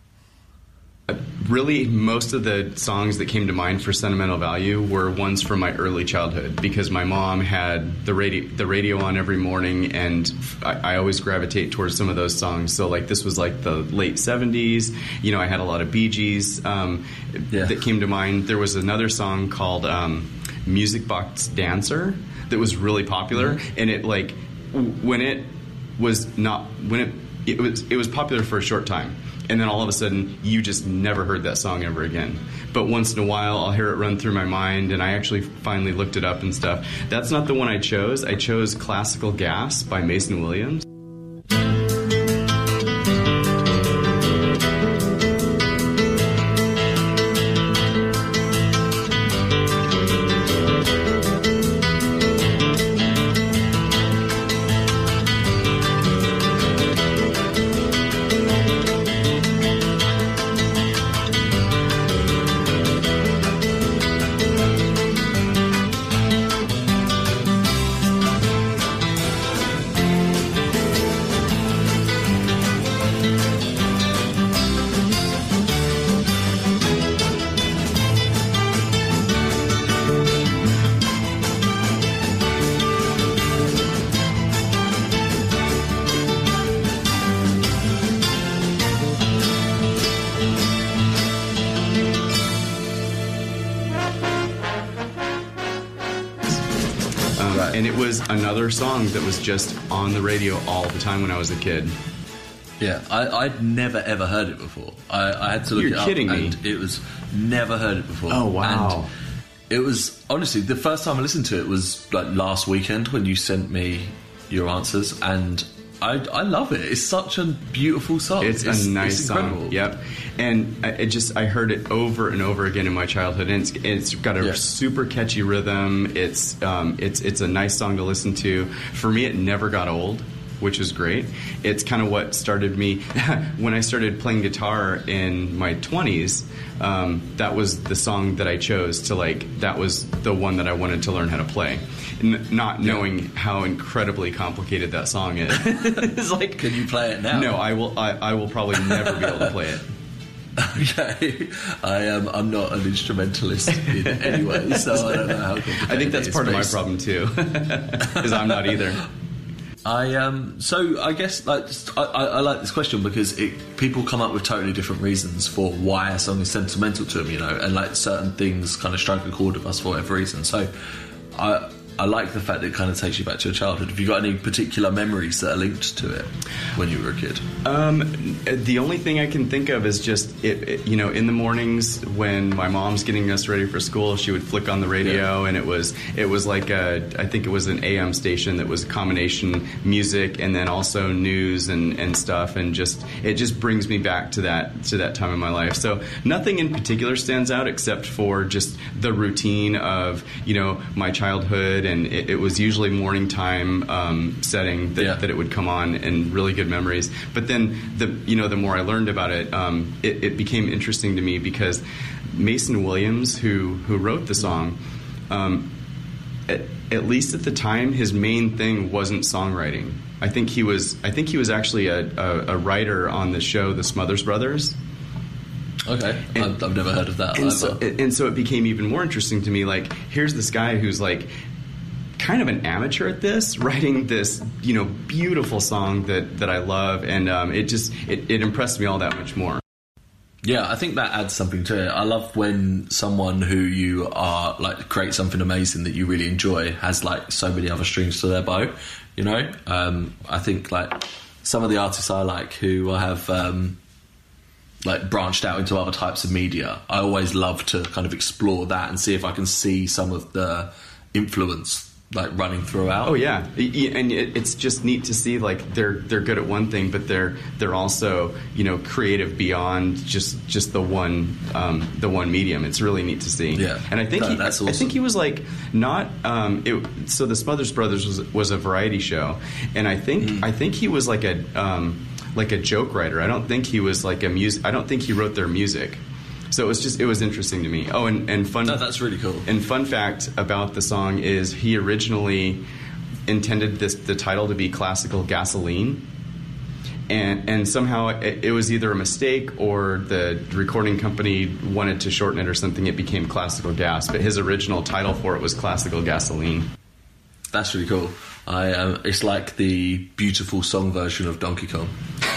S4: uh, really most of the songs that came to mind for sentimental value were ones from my early childhood because my mom had the radio, the radio on every morning, and I, I always gravitate towards some of those songs. So like this was like the late seventies, you know, I had a lot of Bee Gees um,
S3: Yeah.
S4: that came to mind. There was another song called um, Music Box Dancer that was really popular, and it like w- when it was not when it it was it was popular for a short time, and then all of a sudden you just never heard that song ever again. But once in a while I'll hear it run through my mind, and I actually finally looked it up and stuff. That's not the one I chose. I chose Classical Gas by Mason Williams. Um, and it was another song that was just on the radio all the time when I was a kid.
S3: Yeah, I, I'd never ever heard it before. I, I had to look
S4: You're
S3: it up,
S4: kidding me.
S3: and it was never heard it before.
S4: Oh, wow.
S3: And it was honestly the first time I listened to it was like last weekend when you sent me your answers, and I I love it. It's such a beautiful song.
S4: It's, a nice
S3: it's
S4: song.
S3: incredible.
S4: Yep. And I- it just I heard it over and over again in my childhood, and it's, it's got a
S3: Yeah.
S4: super catchy rhythm. It's um it's it's a nice song to listen to. For me, it never got old, which is great. It's kind of what started me when I started playing guitar in my twenties. Um, that was the song that I chose to like. That was the one that I wanted to learn how to play, N- not knowing how incredibly complicated that song is. It's like,
S3: Can you play it now?
S4: no, I will. I, I will probably never be able to play it.
S3: Okay, I am. I'm not an instrumentalist in any way, so I don't know how complicated
S4: I think that's
S3: it is,
S4: part of
S3: but
S4: my
S3: it's-
S4: problem too, because I'm not either.
S3: I um so I guess like I, I, I like this question because it people come up with totally different reasons for why a song is sentimental to them, you know, and like certain things kind of strike a chord with us for whatever reason. So I I like the fact that it kind of takes you back to your childhood. Have you got any particular memories that are linked to it when you were a kid?
S4: Um, the only thing I can think of is just, it, it, you know, in the mornings when my mom's getting us ready for school, she would flick on the radio, yeah. and it was it was like a, I think it was an A M station that was a combination music and then also news and, and stuff, and just it just brings me back to that to that time in my life. So nothing in particular stands out except for just the routine of, you know, my childhood, and it, it was usually morning time um, setting that, yeah. that it would come on, and really good memories. But then the you know the more I learned about it, um, it, it became interesting to me because Mason Williams, who who wrote the song, um, at, at least at the time, his main thing wasn't songwriting. I think he was I think he was actually a, a, a writer on the show The Smothers Brothers.
S3: Okay,
S4: and,
S3: I've, I've never heard of that.
S4: And so, and so it became even more interesting to me. Like, here's this guy who's like kind of an amateur at this, writing this, you know, beautiful song that, that I love, and um, it just it, it impressed me all that much more.
S3: Yeah, I think that adds something to it. I love when someone who you are like create something amazing that you really enjoy has like so many other strings to their bow. You know, um, I think like some of the artists I like who have. Um, like branched out into other types of media, I always love to kind of explore that and see if I can see some of the influence like running throughout.
S4: Oh yeah, and it's just neat to see like they're they're good at one thing, but they're they're also, you know, creative beyond just just the one um, the one medium. It's really neat to see.
S3: Yeah,
S4: and I think
S3: no,
S4: he,
S3: that's awesome.
S4: I think he was like not um, it, so the Smothers Brothers was was a variety show, and I think mm. I think he was like a um, like a joke writer. I don't think he was like a music. I don't think he wrote their music. So it was just, it was interesting to me. Oh, and, and fun...
S3: No, that's really cool.
S4: And fun fact about the song is he originally intended this the title to be Classical Gasoline. And and somehow it, it was either a mistake or the recording company wanted to shorten it or something. It became Classical Gas. But his original title for it was Classical Gasoline.
S3: That's really cool. I um, it's like the beautiful song version of Donkey Kong.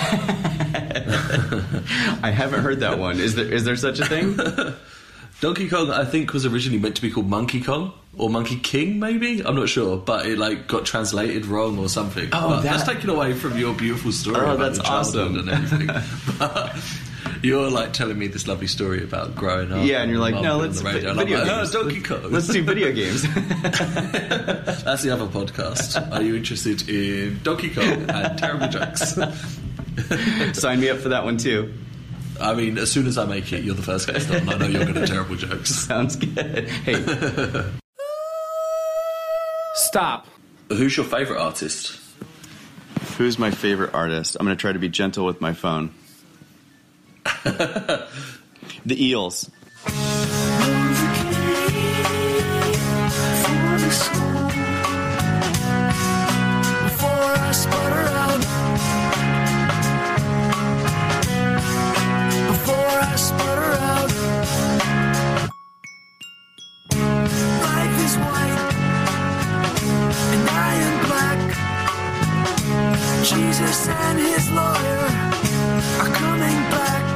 S4: I haven't heard that one. Is there is there such a thing?
S3: Donkey Kong, I think, was originally meant to be called Monkey Kong or Monkey King, maybe. I'm not sure, but it like got translated wrong or something.
S4: Oh,
S3: but
S4: that...
S3: that's taken away from your beautiful story.
S4: Oh,
S3: about
S4: that's
S3: your childhood
S4: awesome.
S3: And everything. But you're like telling me this lovely story about growing up.
S4: Yeah, and you're like, no, let's
S3: vi-
S4: video
S3: like,
S4: games.
S3: No, Donkey Kong.
S4: Let's do video games.
S3: That's the other podcast. Are you interested in Donkey Kong and terrible jokes?
S4: Sign me up for that one too.
S3: I mean, as soon as I make it, you're the first guest on. I know you're going to terrible jokes.
S4: Sounds good. Hey.
S9: Stop.
S3: Who's your favourite artist?
S4: Who's my favorite artist? I'm going to try to be gentle with my phone. The Eels.
S1: Before I sputter out, before I sputter out, life is white and I am black. Jesus and his lawyer are coming back.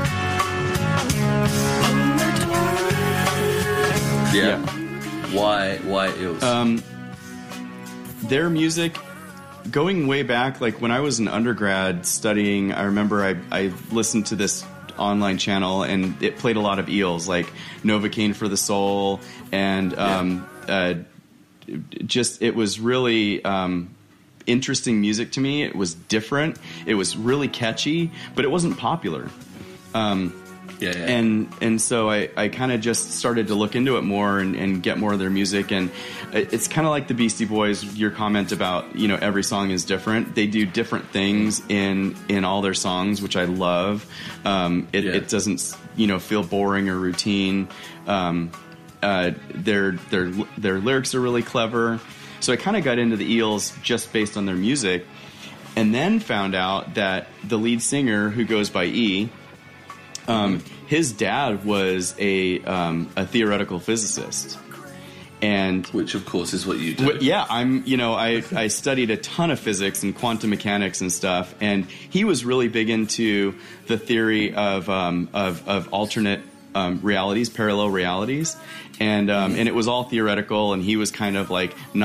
S3: Yeah. Why? Why Eels?
S4: Um, their music, going way back, like when I was an undergrad studying, I remember I, I listened to this online channel and it played a lot of Eels, like Novocaine for the Soul, and um, yeah. uh, just it was really um, interesting music to me. It was different. It was really catchy, but it wasn't popular. Um,
S3: Yeah, yeah.
S4: And and so I, I kind of just started to look into it more and, and get more of their music. And it's kind of like the Beastie Boys, your comment about, you know, every song is different. They do different things in in all their songs, which I love. Um, it,
S3: yeah.
S4: it doesn't, you know, feel boring or routine. Um, uh, their, their, their lyrics are really clever. So I kind of got into the Eels just based on their music. And then found out that the lead singer, who goes by E... Um, his dad was a um, a theoretical physicist, and
S3: which of course is what you do.
S4: W- yeah, I'm. You know, I I studied a ton of physics and quantum mechanics and stuff, and he was really big into the theory of um, of of alternate um, realities, parallel realities, and um, and it was all theoretical, and he was kind of like not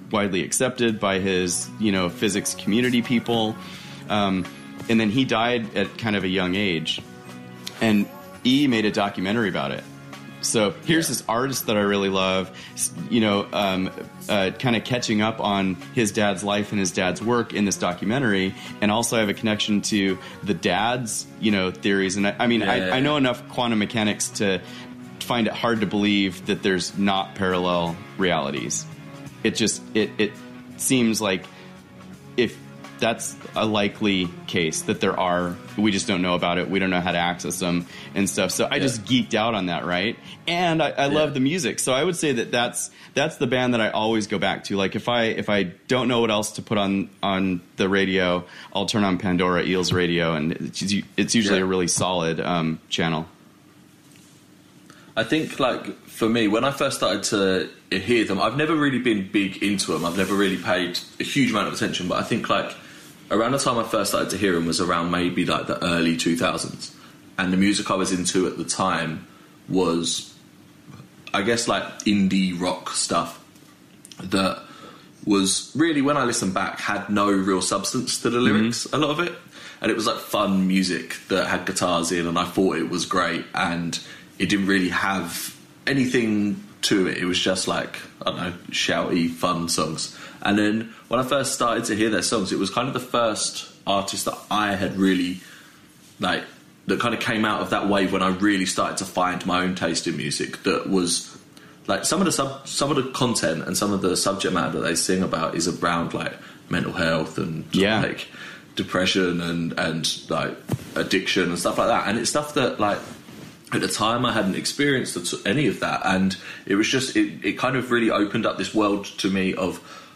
S4: widely accepted by his, you know, physics community people. Um, and then he died at kind of a young age. And E made a documentary about it. So here's
S3: Yeah.
S4: this artist that I really love, you know, um, uh, kind of catching up on his dad's life and his dad's work in this documentary. And also I have a connection to the dad's, you know, theories. And I, I mean,
S3: Yeah,
S4: I,
S3: yeah,
S4: I know
S3: yeah.
S4: enough quantum mechanics to find it hard to believe that there's not parallel realities. It just, it, it seems like if that's a likely case that there are, we just don't know about it. We don't know how to access them and stuff. So I
S3: Yeah.
S4: just geeked out on that, right? And I, I
S3: Yeah.
S4: love the music. So I would say that that's that's the band that I always go back to. Like if I if I don't know what else to put on on the radio, I'll turn on Pandora Eels Radio, and it's, it's usually
S3: Yeah.
S4: a really solid um, channel.
S3: I think, like, for me, when I first started to hear them, I've never really been big into them. I've never really paid a huge amount of attention, but I think, like, around the time I first started to hear them was around maybe, like, the early two thousands. And the music I was into at the time was, I guess, like, indie rock stuff that was really, when I listened back, had no real substance to the lyrics, a lot of it. And it was, like, fun music that had guitars in, and I thought it was great, and it didn't really have anything to it. It was just like, I don't know, shouty, fun songs. And then when I first started to hear their songs, it was kind of the first artist that I had really, like, that kind of came out of that wave when I really started to find my own taste in music. That was, like, some of the sub, some of the content and some of the subject matter that they sing about is around, like, mental health and,
S4: Yeah.
S3: like, depression and, and, like, addiction and stuff like that. And it's stuff that, like, at the time I hadn't experienced any of that, and it was just it, it kind of really opened up this world to me of,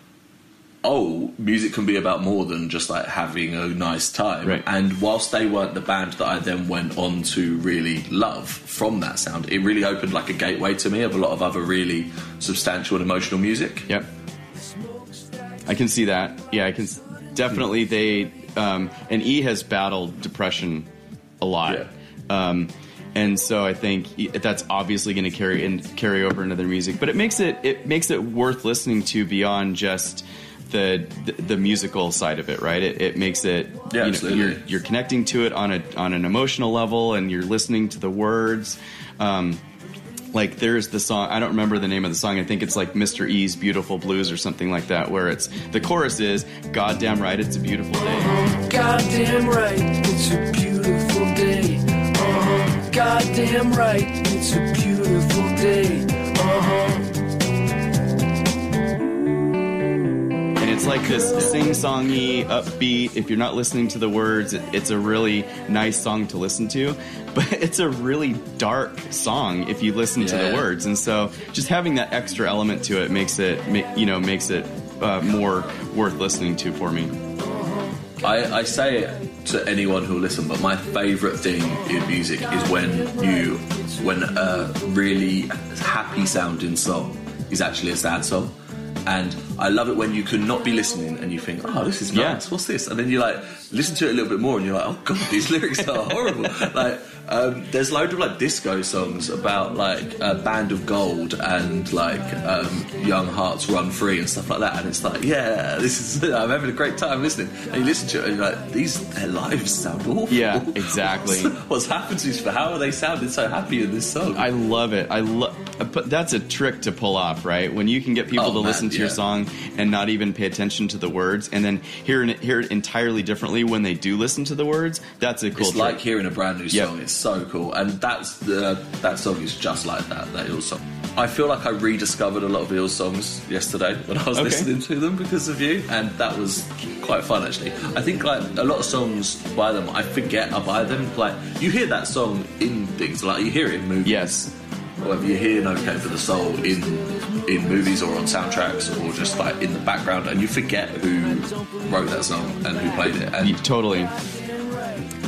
S3: oh, music can be about more than just like having a nice time.
S4: Right.
S3: And whilst they weren't the band that I then went on to really love from that sound, it really opened like a gateway to me of a lot of other really substantial and emotional music.
S4: Yep. I can see that. Yeah, I can s- definitely. They um, and E has battled depression a lot,
S3: Yeah.
S4: um, and so I think e- that's obviously going to carry in, carry over into their music. But it makes it it makes it worth listening to beyond just the the, the musical side of it, right? It, it makes it
S3: Yeah,
S4: you know,
S3: absolutely.
S4: you're you're connecting to it on a on an emotional level, and you're listening to the words. Um, Like there's the song, I don't remember the name of the song, I think it's like Mister E's Beautiful Blues or something like that, where it's, the chorus is, goddamn right, it's a beautiful day.
S7: Goddamn right, it's a beautiful day. Uh-huh. Goddamn right, it's a beautiful day. Uh-huh.
S4: And it's like this sing-songy, upbeat, if you're not listening to the words, it, it's a really nice song to listen to, but it's a really dark song if you listen to the
S3: Yeah.
S4: words. And so just having that extra element to it makes it, ma- you know, makes it uh, more worth listening to for me.
S3: I, I say it to anyone who'll listen, but my favourite thing in music is when you, when a really happy sounding song is actually a sad song. And I love it when you can not be listening and you think, oh, this is nice,
S4: Yeah.
S3: what's this? And then you like listen to it a little bit more and you're like, oh god, these lyrics are horrible. Like um, there's loads of like disco songs about like a band of gold and like um, young hearts run free and stuff like that, and it's like, yeah, this is I'm having a great time listening. And you listen to it and you're like, these their lives sound awful.
S4: Yeah, exactly.
S3: what's, what's happened to these? How are they sounding so happy in this song?
S4: I love it. I love, but that's a trick to pull off, right? When you can get people
S3: Oh,
S4: to
S3: man,
S4: listen to your
S3: yeah.
S4: song and not even pay attention to the words, and then hear it, hear it entirely differently when they do listen to the words. That's a cool
S3: It's
S4: trick.
S3: like hearing a brand new
S4: Yep.
S3: song. It's so cool, and that's uh, that song is just like that. That Eels song. I feel like I rediscovered a lot of Eels songs yesterday when I was
S4: Okay.
S3: listening to them because of you, and that was quite fun actually. I think like a lot of songs by them, I forget I buy them. Like you hear that song in things, like you hear it in movies.
S4: Yes.
S3: Or whether you hear No Care for the Soul in in movies or on soundtracks or just like in the background, and you forget who wrote that song and who played it. And
S4: You- totally.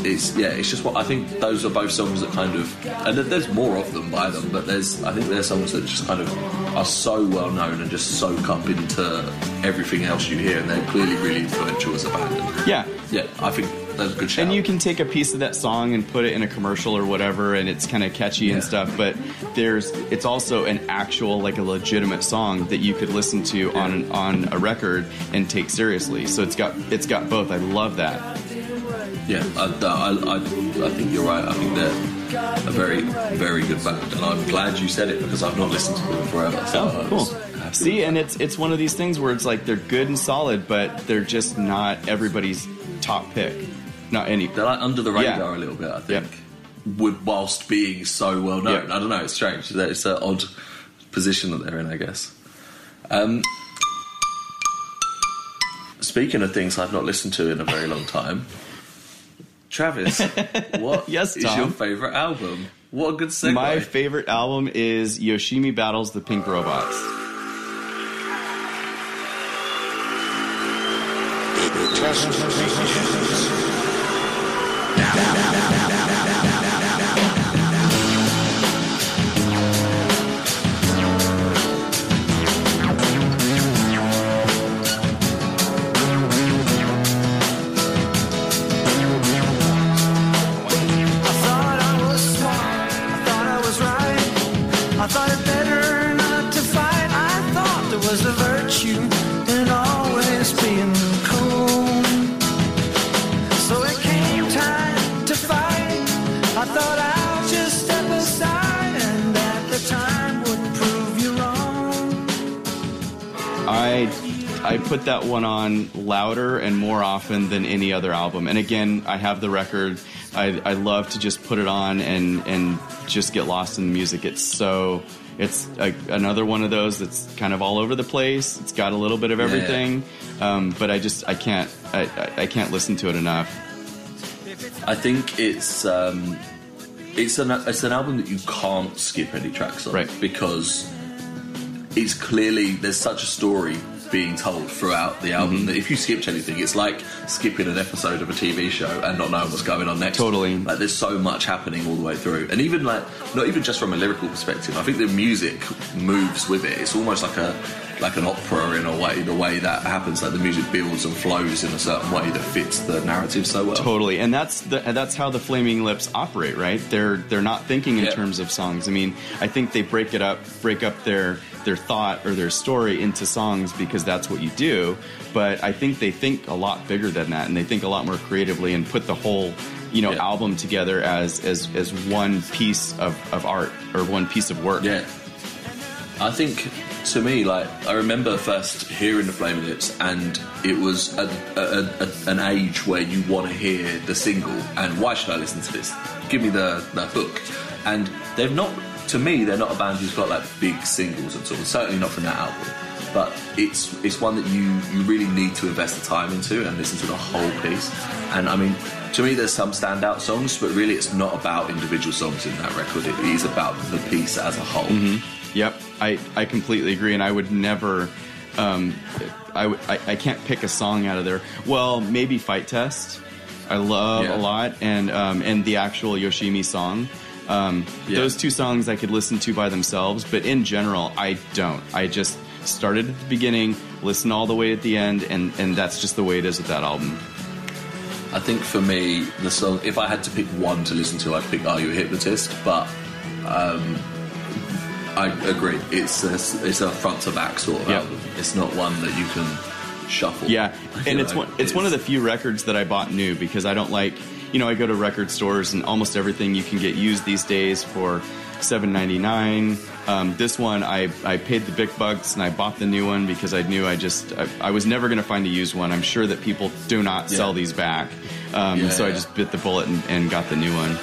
S3: it's yeah, it's just what I think. Those are both songs that kind of, and there's more of them by them, but there's I think there's songs that just kind of are so well known and just soak up into everything else you hear, and they're clearly really influential as a band.
S4: Yeah,
S3: yeah, I think that's a good shout.
S4: And you can take a piece of that song and put it in a commercial or whatever, and it's kind of catchy
S3: yeah.
S4: and stuff. But there's it's also an actual, like a legitimate song that you could listen to yeah. on on a record and take seriously. So it's got it's got both. I love that.
S3: Yeah, I, I, I, I think you're right. I think they're a very, very good band, and I'm glad you said it because I've not listened to them forever. So
S4: oh, cool. See, and it's it's one of these things where it's like they're good and solid, but they're just not everybody's top pick. Not any.
S3: They're like under the radar
S4: yeah.
S3: a little bit, I think,
S4: yep.
S3: with, whilst being so well known.
S4: Yep.
S3: I don't know. It's strange. It's an odd position that they're in, I guess. Um, speaking of things I've not listened to in a very long time. Travis, what
S4: yes,
S3: is
S4: Tom.
S3: your favourite album? What a good segue.
S4: My favourite album is Yoshimi Battles the Pink Robots. I put that one on louder and more often than any other album. And again, I have the record. I, I love to just put it on and, and just get lost in the music. It's so, it's a, another one of those that's kind of all over the place. It's got a little bit of everything, yeah. um, but I just I can't I, I can't listen to it enough.
S3: I think it's um, it's an it's an album that you can't skip any tracks on,
S4: right?
S3: Because it's clearly there's such a story being told throughout the album mm-hmm. that if you skipped anything, it's like skipping an episode of a T V show and not knowing what's going on next.
S4: Totally.
S3: Like there's so much happening all the way through, and even like not even just from a lyrical perspective. I think the music moves with it. It's almost like a like an opera in a way. The way that happens, like the music builds and flows in a certain way that fits the narrative so well.
S4: Totally, and that's the, and that's how the Flaming Lips operate, right? They're they're not thinking in
S3: yeah.
S4: terms of songs. I mean, I think they break it up, break up their their thought or their story into songs because that's what you do. But I think they think a lot bigger than that, and they think a lot more creatively and put the whole, you know,
S3: yeah.
S4: album together as as as one piece of, of art or one piece of work.
S3: Yeah, I think to me, like I remember first hearing the Flaming Lips, and it was a, a, a, an age where you want to hear the single, and why should I listen to this? Give me the that book, and they've not. To me, they're not a band who's got like big singles at all. Certainly not from that album. But it's it's one that you, you really need to invest the time into and listen to the whole piece. And I mean, to me, there's some standout songs, but really, it's not about individual songs in that record. It is about the piece as a whole.
S4: Mm-hmm. Yep, I, I completely agree, and I would never. Um, I, I I can't pick a song out of there. Well, maybe Fight Test. I love
S3: yeah.
S4: a lot, and um, and the actual Yoshimi song. Um,
S3: yeah.
S4: Those two songs I could listen to by themselves, but in general, I don't. I just started at the beginning, listen all the way at the end, and, and that's just the way it is with that album.
S3: I think for me, the song, if I had to pick one to listen to, I'd pick Are You a Hypnotist? But um, I agree, it's a, it's a front to back sort of
S4: yep.
S3: album. It's not one that you can shuffle.
S4: Yeah, and it's
S3: know,
S4: one, it's, it's one of the few records that I bought new because I don't like... You know, I go to record stores and almost everything you can get used these days for seven ninety-nine. Um, this one, I, I paid the big bucks and I bought the new one because I knew I just I, I was never going to find a used one. I'm sure that people do not
S3: yeah.
S4: sell these back, um,
S3: yeah,
S4: so
S3: yeah.
S4: I just bit the bullet and, and got the new one.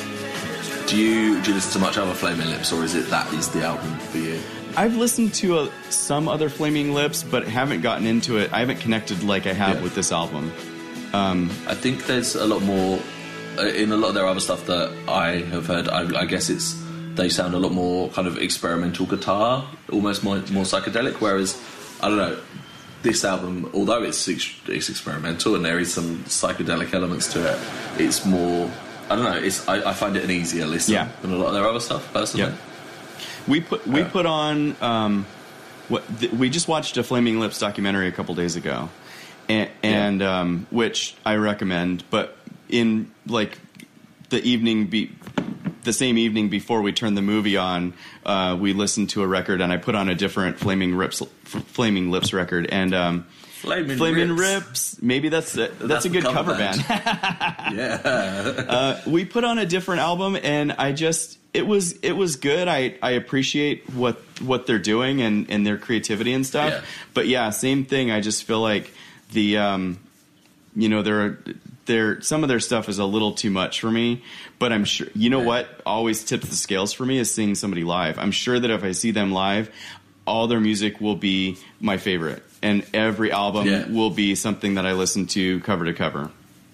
S3: Do you do you listen to much other Flaming Lips, or is it that is the album for you?
S4: I've listened to a, some other Flaming Lips, but haven't gotten into it. I haven't connected like I have
S3: yeah.
S4: with this album. Um,
S3: I think there's a lot more uh, in a lot of their other stuff that I have heard. I, I guess it's they sound a lot more kind of experimental guitar, almost more, more psychedelic. Whereas I don't know, this album, although it's ex- it's experimental and there is some psychedelic elements to it, it's more. I don't know. It's I, I find it an easier listen
S4: Yeah.
S3: than a lot of their other stuff. Personally,
S4: Yeah. We put we
S3: Yeah.
S4: put on um, what th- we just watched a Flaming Lips documentary a couple days ago, and, and um, which I recommend. But in like the evening, be, the same evening before we turned the movie on, uh, we listened to a record, and I put on a different Flaming Lips Flaming Lips record, and um,
S3: Flaming,
S4: Flaming
S3: Rips.
S4: Rips. Maybe that's a, that's,
S3: That's
S4: a
S3: the
S4: good
S3: cover
S4: cover band.
S3: Yeah,
S4: uh, we put on a different album, and I just it was it was good. I, I appreciate what what they're doing and, and their creativity and stuff.
S3: Yeah.
S4: But yeah, same thing. I just feel like the um, you know, their their some of their stuff is a little too much for me. But I'm sure you know
S3: Yeah.
S4: what always tips the scales for me is seeing somebody live. I'm sure that if I see them live, all their music will be my favorite, and every album
S3: Yeah.
S4: will be something that I listen to cover to cover.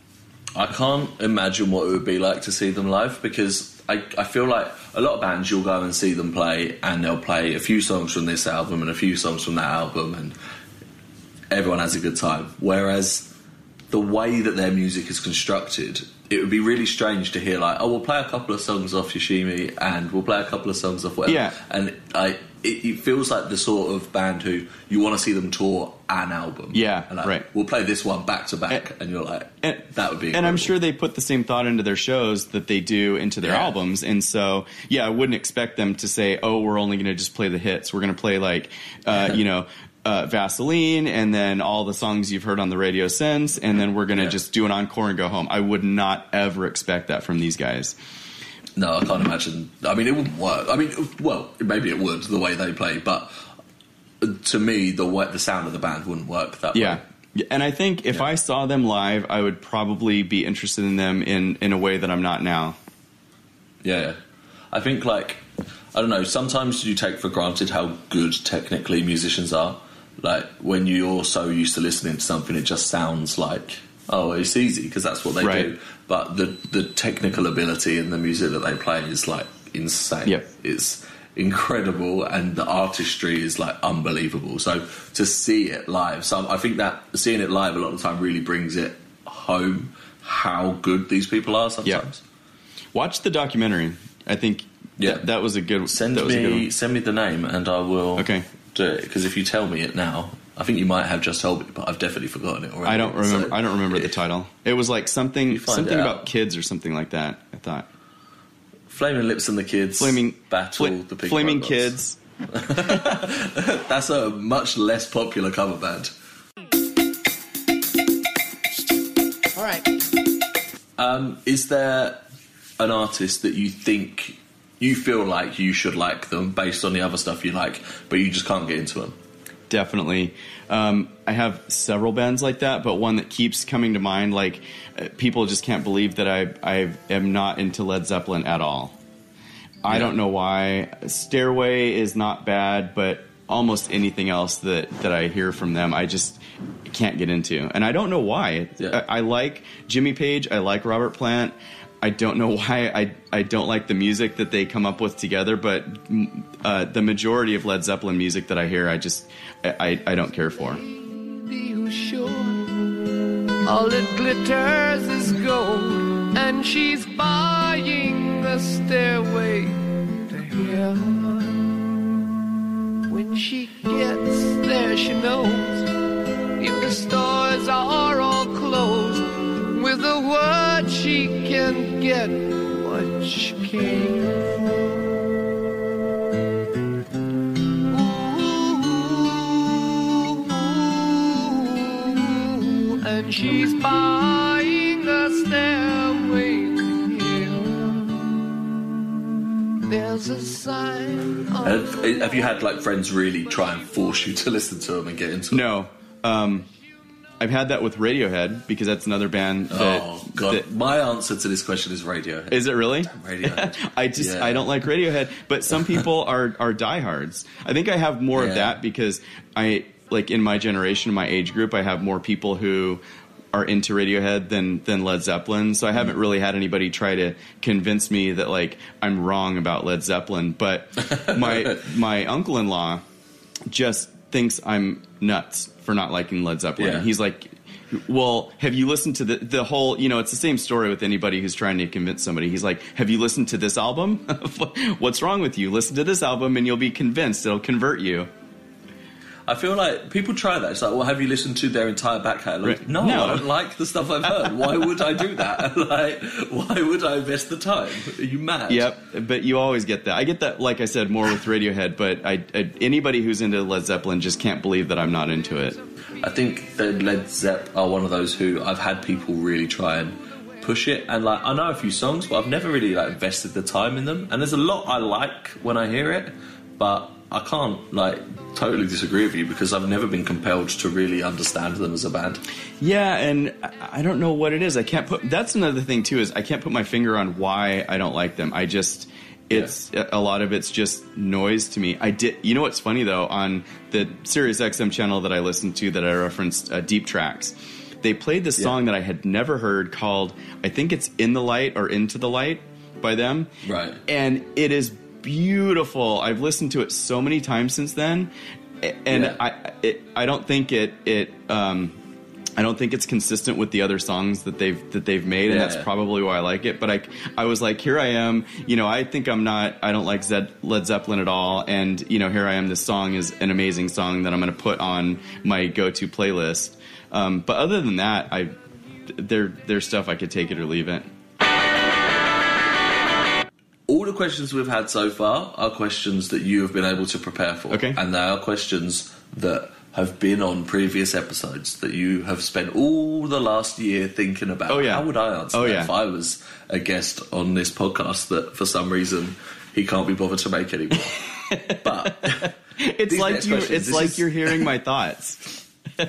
S3: I can't imagine what it would be like to see them live, because I, I feel like a lot of bands, you'll go and see them play and they'll play a few songs from this album and a few songs from that album and everyone has a good time. Whereas the way that their music is constructed, it would be really strange to hear like, oh, we'll play a couple of songs off Yoshimi and we'll play a couple of songs off whatever.
S4: Yeah.
S3: And I, it, it feels like the sort of band who you want to see them tour an album.
S4: Yeah,
S3: and like,
S4: right.
S3: We'll play this one back to back,
S4: And-
S3: and you're like,
S4: And,
S3: that would be.
S4: and I'm
S3: incredible.
S4: sure they put the same thought into their shows that they do into their
S3: Yeah.
S4: albums. And so, yeah, I wouldn't expect them to say, oh, we're only going to just play the hits. We're going to play like, uh, you know, uh, Vaseline and then all the songs you've heard on the radio since. And then we're going to
S3: Yeah.
S4: just do an encore and go home. I would not ever expect that from these guys.
S3: No, I can't imagine. I mean, it wouldn't work. I mean, well, maybe it would the way they play, but to me, the way, the sound of the band wouldn't work that
S4: Yeah.
S3: way.
S4: Yeah, and I think if
S3: Yeah.
S4: I saw them live, I would probably be interested in them in, in a way that I'm not now.
S3: Yeah, yeah. I think, like, I don't know, sometimes you take for granted how good technically musicians are. Like, when you're so used to listening to something, it just sounds like, oh, it's easy, because that's what they
S4: Right.
S3: do. But the, the technical ability in the music that they play is, like, insane.
S4: Yep.
S3: It's incredible, and the artistry is, like, unbelievable. So to see it live, so I think that seeing it live a lot of the time really brings it home how good these people are sometimes.
S4: Watch the documentary. I think
S3: Yeah.
S4: that, that was a good
S3: Send
S4: that was a good
S3: me
S4: one.
S3: send me the name and I will
S4: Okay.
S3: do it, because if you tell me it now, I think you might have just told me, but I've definitely forgotten it already.
S4: I don't remember.
S3: So-
S4: I don't remember the title. It was like something
S3: You find
S4: something
S3: it out.
S4: about kids or something like that. I thought
S3: Flaming Lips and the Kids.
S4: flaming
S3: Battle
S4: Fla-
S3: the Pink
S4: flaming
S3: Robots.
S4: kids.
S3: That's a much less popular cover band.
S5: All right.
S3: Um, is there an artist that you think you feel like you should like them based on the other stuff you like, but you just can't get into them?
S4: Definitely. Um, I have several bands like that, but one that keeps coming to mind, like uh, people just can't believe that I I am not into Led Zeppelin at all. I
S3: Yeah.
S4: don't know why. Stairway is not bad, but almost anything else that, that I hear from them, I just can't get into. And I don't know why.
S3: Yeah.
S4: I, I like Jimmy Page. I like Robert Plant. I don't know why I, I don't like the music that they come up with together, but mm, uh, the majority of Led Zeppelin music that I hear, I just I, I, I don't care for.
S7: Be who's sure all it glitters is gold, and she's buying a stairway to heaven. When she gets there, she knows if the stores are all closed, with a word she can get what she came for. Ooh, and she's buying a stairway to heaven. There's a sign on
S3: Have, have you had like friends really try and force you to listen to them and get into them?
S4: No. Um, I've had that with Radiohead, because that's another band that...
S3: Oh god,
S4: that-
S3: my answer to this question is Radiohead.
S4: is it really?
S3: Radiohead.
S4: I just
S3: Yeah.
S4: I don't like Radiohead, but some people are are diehards. I think I have more
S3: Yeah.
S4: of that because I like in my generation, my age group, I have more people who are into Radiohead than than Led Zeppelin. So I haven't really had anybody try to convince me that like I'm wrong about Led Zeppelin. But my my uncle-in-law just thinks I'm nuts for not liking Led Zeppelin.
S3: Yeah.
S4: He's like, well, have you listened to the the whole, you know, it's the same story with anybody who's trying to convince somebody. He's like, have you listened to this album? What's wrong with you? Listen to this album and you'll be convinced. It'll convert you.
S3: I feel like people try that. It's like, well, have you listened to their entire back catalogue?
S4: Right.
S3: No,
S4: No.
S3: I don't like the stuff I've heard. Why would I do that? Like, why would I invest the time? Are you mad?
S4: Yep, but you always get that. I get that, like I said, more with Radiohead, but I, I anybody who's into Led Zeppelin just can't believe that I'm not into it.
S3: I think that Led Zepp are one of those who I've had people really try and push it, and like I know a few songs, but I've never really like invested the time in them. And there's a lot I like when I hear it, but I can't like totally disagree with you because I've never been compelled to really understand them as a band.
S4: Yeah, and I I don't know what it is. I can't put. That's another thing too, is I can't put my finger on why I don't like them. I just. It's yeah. a lot of it's just noise to me. I did. You know what's funny though? On the Sirius X M channel that I listened to, that I referenced, uh, Deep Tracks, they played this yeah. song that I had never heard called, I think it's "In the Light" or "Into the Light" by them.
S3: Right.
S4: And it is beautiful. I've listened to it so many times since then, and
S3: yeah.
S4: I it, I don't think it it. Um, I don't think it's consistent with the other songs that they've that they've made, and
S3: yeah,
S4: that's
S3: yeah.
S4: probably why I like it. But I, I was like, here I am, you know, I think I'm not, I don't like Zed, Led Zeppelin at all, and you know, here I am. This song is an amazing song that I'm going to put on my go-to playlist. Um, but other than that, I, their their stuff I could take it or leave it.
S3: All the questions we've had so far are questions that you have been able to prepare for,
S4: Okay.
S3: and they are questions that have been on previous episodes that you have spent all the last year thinking about.
S4: Oh, yeah.
S3: How would I answer
S4: Oh,
S3: that
S4: yeah.
S3: if I was a guest on this podcast that for some reason he can't be bothered to make anymore? But
S4: It's
S3: these
S4: like
S3: next
S4: you,
S3: questions,
S4: it's
S3: this
S4: like
S3: is-
S4: you're hearing my thoughts.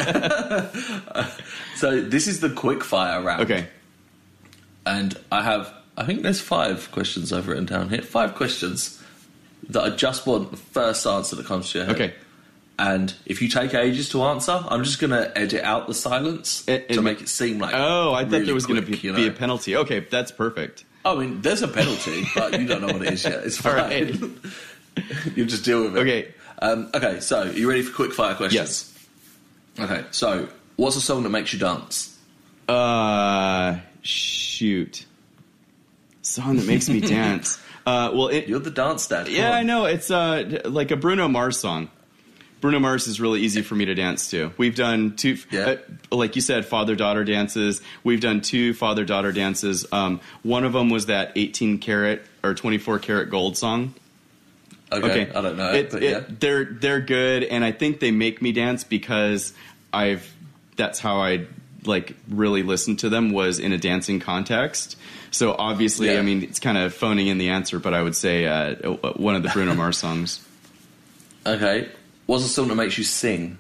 S3: So this is the quick fire round.
S4: Okay.
S3: And I have, I think there's five questions I've written down here. Five questions that I just want the first answer that comes to your head.
S4: Okay.
S3: And if you take ages to answer, I'm just going to edit out the silence
S4: It- it
S3: to
S4: ma-
S3: make it seem like
S4: Oh, I thought
S3: really
S4: there was going to
S3: quick,
S4: be,
S3: you
S4: be a
S3: know?
S4: penalty. Okay, that's perfect.
S3: I mean, there's a penalty, but you don't know what it is yet. It's
S4: All
S3: fine.
S4: right.
S3: You just deal with it.
S4: Okay.
S3: Um, okay, so are you ready for quick fire questions?
S4: Yes.
S3: Okay, so what's a song that makes you dance?
S4: Uh, shoot. Song that makes me dance. Uh, well, it,
S3: You're the dance dad. Come
S4: yeah,
S3: on.
S4: I know. It's uh, like a Bruno Mars song. Bruno Mars is really easy for me to dance to. We've done two,
S3: Yeah.
S4: uh, like you said, father-daughter dances. We've done two father-daughter dances. Um, one of them was that eighteen karat or twenty-four karat gold song.
S3: Okay, I don't know,
S4: It,
S3: but
S4: it-
S3: yeah.
S4: they're they're good, and I think they make me dance because I've. That's how I like really listened to them, was in a dancing context. So obviously,
S3: Yeah.
S4: I mean, it's kind of phoning in the answer, but I would say uh, one of the Bruno Mars songs.
S3: Okay, what's a song that makes you sing?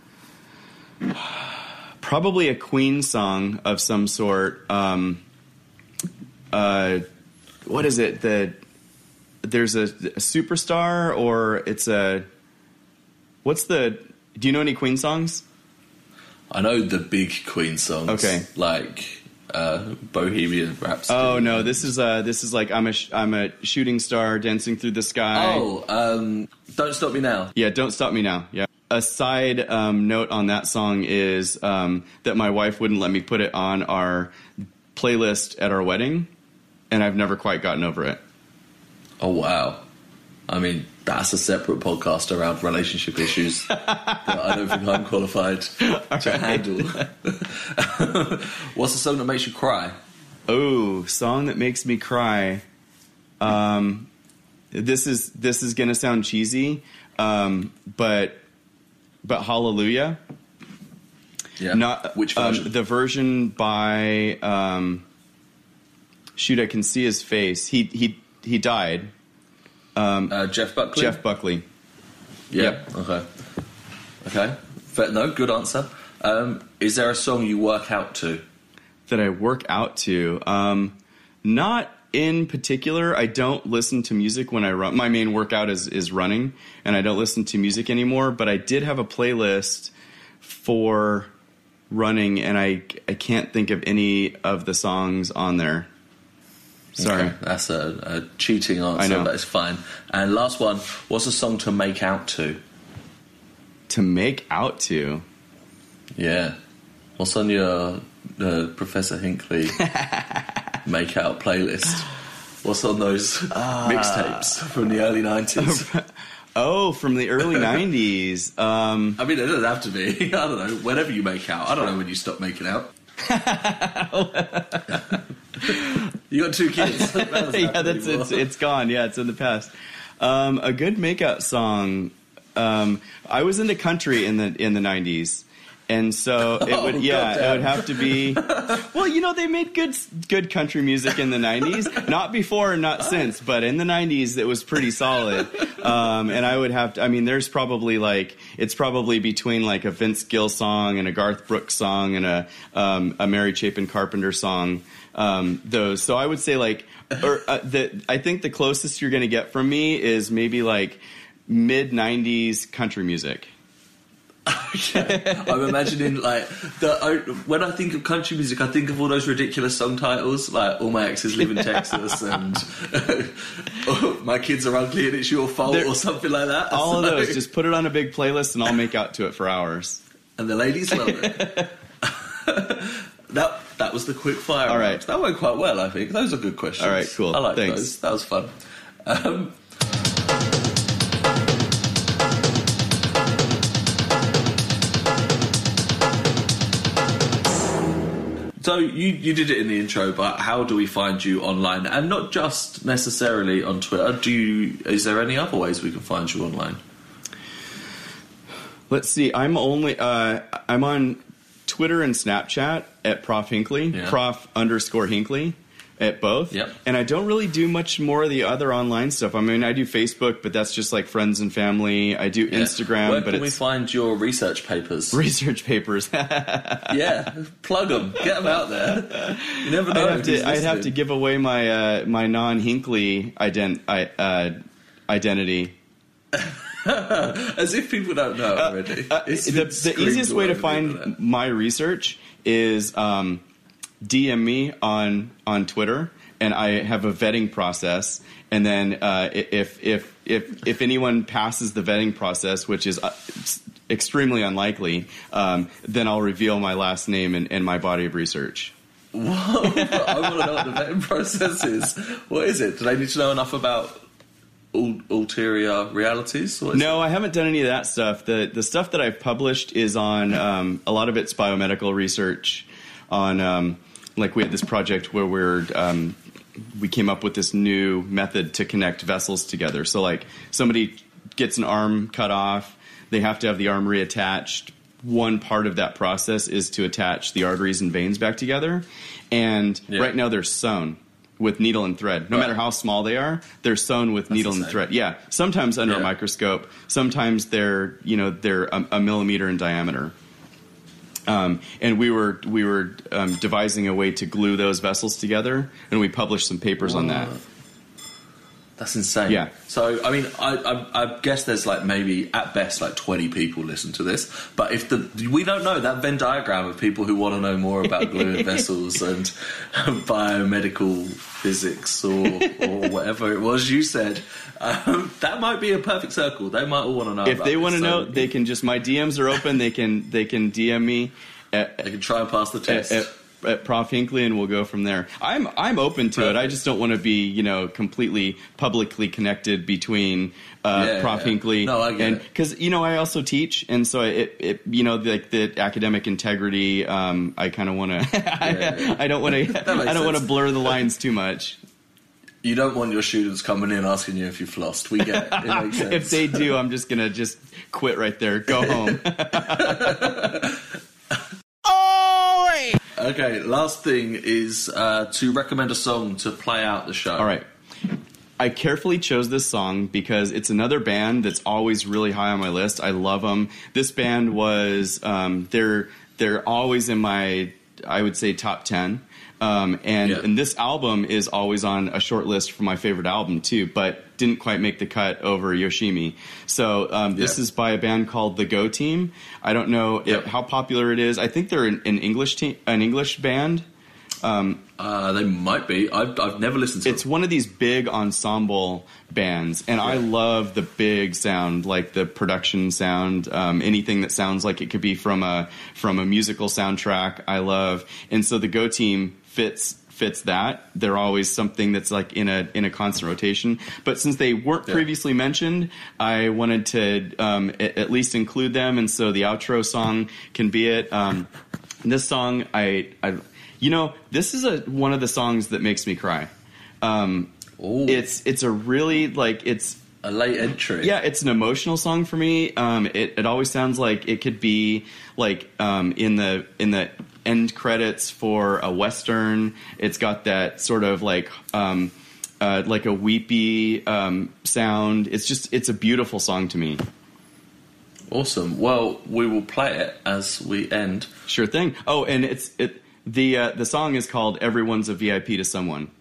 S4: Probably a Queen song of some sort. Um, uh, what is it? The there's a, a superstar, or it's a what's the? Do you know any Queen songs?
S3: I know the big Queen songs.
S4: Okay.
S3: Like uh, Bohemian Rhapsody.
S4: Oh no, this is uh this is like I'm a sh- I'm a shooting star dancing through the sky.
S3: Oh, um, Don't Stop Me Now.
S4: Yeah, Don't Stop Me Now. Yeah. A side um, note on that song is um, that my wife wouldn't let me put it on our playlist at our wedding, and I've never quite gotten over it.
S3: Oh, wow. I mean, that's a separate podcast around relationship issues that I don't think I'm qualified to
S4: right.
S3: handle. What's the song that makes you cry?
S4: Oh, song that makes me cry. Um, this is this is gonna sound cheesy, um, but but Hallelujah.
S3: Yeah.
S4: Not
S3: Which
S4: um,
S3: version?
S4: the version by um, shoot, I can see his face. He he he died. Um,
S3: uh, Jeff Buckley.
S4: Jeff Buckley.
S3: Yeah.
S4: Yep.
S3: Okay. Okay. But no, good answer. Um, is there a song you work out to?
S4: That I work out to. Um, not in particular. I don't listen to music when I run. My main workout is, is running, and I don't listen to music anymore. But I did have a playlist for running, and I I can't think of any of the songs on there. Sorry.
S3: Okay, that's a, a cheating answer,
S4: I know.
S3: but it's fine. And last one, what's a song to make out to?
S4: to make out to.
S3: Yeah. What's on your uh, Professor Hinckley make out playlist? What's on those uh, mixtapes from the early nineties?
S4: Oh, from the early nineties. Um,
S3: I mean, it doesn't have to be. I don't know. Whenever you make out. I don't know when you stop making out. You got two kids. That
S4: yeah, that's it's, it's gone. Yeah, it's in the past. Um, a good makeout song. Um, I was into country in the in the nineties. And so it would, oh, yeah, it would have to be. Well, you know, they made good, good country music in the nineties. Not before, not since, but in the nineties, it was pretty solid. Um, and I would have to. I mean, there's probably like it's probably between like a Vince Gill song and a Garth Brooks song and a um, a Mary Chapin Carpenter song. Um, those. So I would say like, or uh, the. I think the closest you're going to get from me is maybe like mid nineties country music.
S3: Okay. I'm imagining like the I, when I think of country music, I think of all those ridiculous song titles like "All My Exes Live in Texas" and oh, "My Kids Are Ugly and It's Your Fault"
S4: They're,
S3: or something like that.
S4: All
S3: so,
S4: of those, just put it on a big playlist and I'll make out to it for hours.
S3: And the ladies love it. that that was the quick fire.
S4: All right,
S3: round. That went quite well. I think those are good questions.
S4: All right, cool.
S3: I like
S4: Thanks.
S3: those. That was fun. Um, So you, you did it in the intro, but how do we find you online? And not just necessarily on Twitter. Do you, is there any other ways we can find you online?
S4: Let's see. I'm only uh, I'm on Twitter and Snapchat at Prof Hinckley, yeah. Prof underscore Hinckley at both.
S3: Yep.
S4: And I don't really do much more of the other online stuff. I mean, I do Facebook, but that's just like friends and family. I do yeah. Instagram,
S3: Where
S4: but
S3: can
S4: it's
S3: we find your research papers?
S4: Research papers.
S3: Yeah, plug them, get them out there. You never know.
S4: I'd have, to, I'd have to give away my uh, my non-Hinckley ident- I, uh, identity.
S3: As if people don't know already.
S4: Uh, uh, the the easiest way to find my research is um, D M me on on Twitter, and I have a vetting process. And then uh, if if if if anyone passes the vetting process, which is uh, extremely unlikely, um, then I'll reveal my last name and, and my body of research.
S3: Whoa! I want to know what the vetting process is. What is it? Do they need to know enough about ul- ulterior realities?
S4: No,
S3: it?
S4: I haven't done any of that stuff. The the stuff that I've published is on um, a lot of it's biomedical research. On um, like we had this project where we're um, we came up with this new method to connect vessels together. So like somebody gets an arm cut off, they have to have the arm reattached. One part of that process is to attach the arteries and veins back together. And
S3: yeah.
S4: right now they're sewn with needle and thread. No right. matter how small they are, they're sewn with
S3: That's
S4: needle and thread. Yeah, sometimes under yeah. a microscope. Sometimes they're, you know, they're a, a millimeter in diameter. Um, and we were we were um, devising a way to glue those vessels together, and we published some papers
S3: Whoa.
S4: on that.
S3: That's insane.
S4: Yeah.
S3: So, I mean, I, I, I guess there's like maybe at best like twenty people listen to this, but if the we don't know that Venn diagram of people who want to know more about gluing vessels and biomedical physics or or whatever it was you said, um, that might be a perfect circle. They might all want to know.
S4: If
S3: about
S4: they want to
S3: so
S4: know, they can just my D Ms are open. They can they can D M me. At,
S3: they can try and pass the test.
S4: At, at, at Prof Hinckley, and we'll go from there. I'm I'm open to Perfect. it. I just don't want to be, you know, completely publicly connected between uh,
S3: yeah,
S4: Prof
S3: yeah.
S4: Hinckley
S3: no, I get
S4: and
S3: it.
S4: because you know I also teach, and so it, it you know like the, the academic integrity. Um, I kind of want to.
S3: yeah, yeah.
S4: I don't want to. I don't want to blur the lines too much.
S3: You don't want your students coming in asking you if you've flossed. We get it. It makes sense.
S4: If they do, I'm just gonna just quit right there. Go home.
S3: Okay, last thing is uh, to recommend a song to play out the show.
S4: All right. I carefully chose this song because it's another band that's always really high on my list. I love them. This band was, um, they're they're always in my, I would say, top ten. Um, and,
S3: yeah.
S4: and this album is always on a short list for my favorite album, too, but didn't quite make the cut over Yoshimi. So um, this yeah. is by a band called The Go Team. I don't know
S3: yeah.
S4: if, how popular it is. I think they're an, an English team, an English band. Um,
S3: uh, they might be. I've, I've never listened to
S4: it's
S3: them.
S4: one of these big ensemble bands, and I love the big sound, like the production sound, um, anything that sounds like it could be from a from a musical soundtrack. I love, and so the Go Team fits fits that. They're always something that's like in a in a constant rotation. But since they weren't
S3: Yeah.
S4: previously mentioned, I wanted to um, at, at least include them, and so the outro song can be it. Um, this song, I, I, you know, this is a one of the songs that makes me cry. Um,
S3: Ooh.
S4: it's it's a really like it's.
S3: A late entry.
S4: Yeah, it's an emotional song for me. Um, it, it always sounds like it could be like um, in the in the end credits for a Western. It's got that sort of like um, uh, like a weepy um, sound. It's just it's a beautiful song to me.
S3: Awesome. Well, we will play it as we end.
S4: Sure thing. Oh, and it's it the uh, the song is called "Everyone's a V I P to Someone."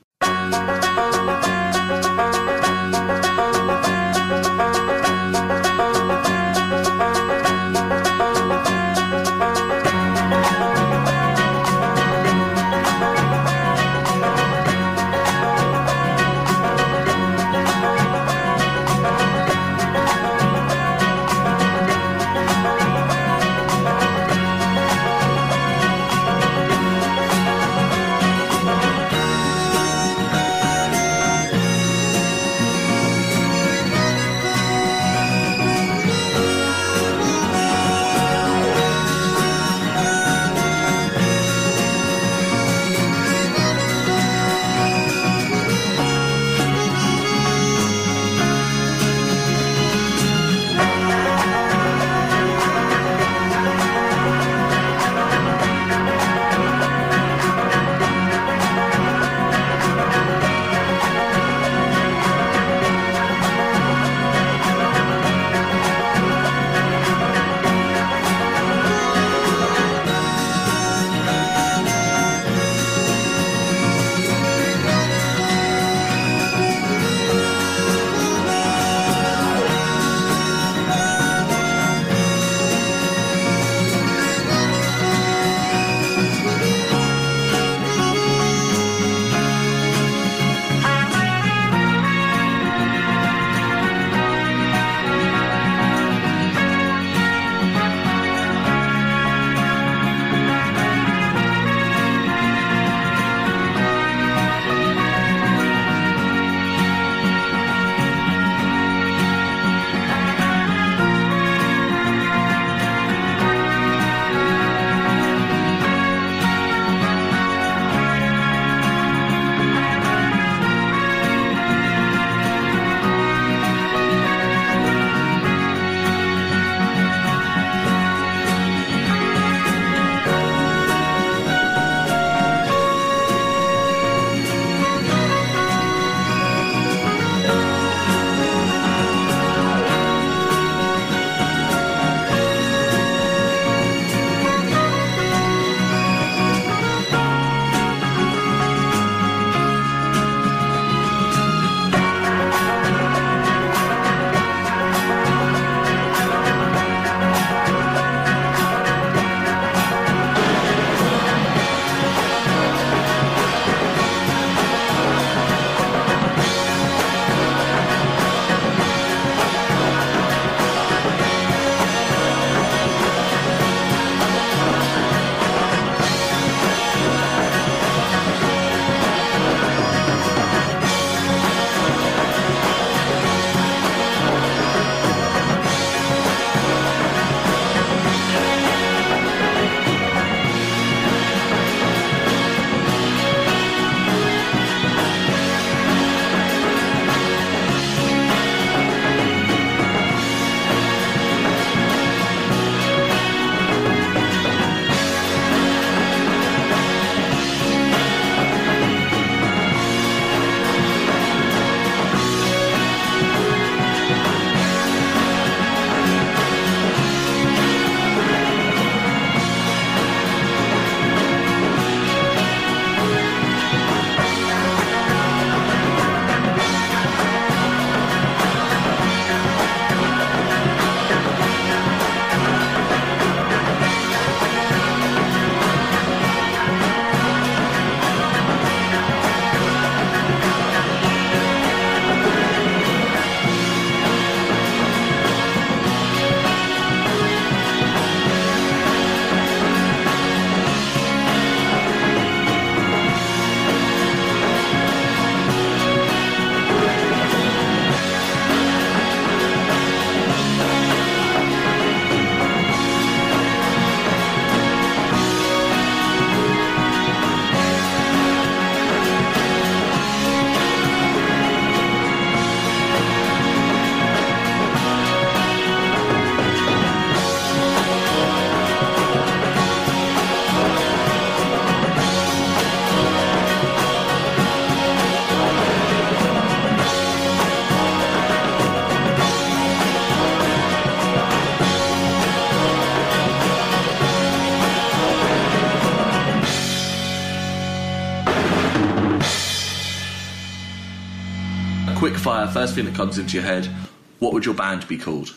S3: quick fire, first thing that comes into your head. What would your band be called?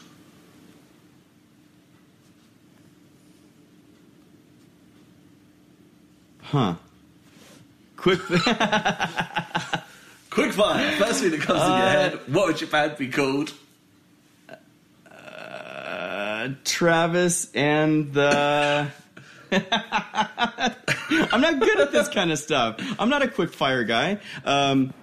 S4: Huh. Quick.
S3: Quick fire, first thing that comes uh, in your head. What would your band be called?
S4: Uh, Travis and the... I'm not good at this kind of stuff. I'm not a quick fire guy. Um,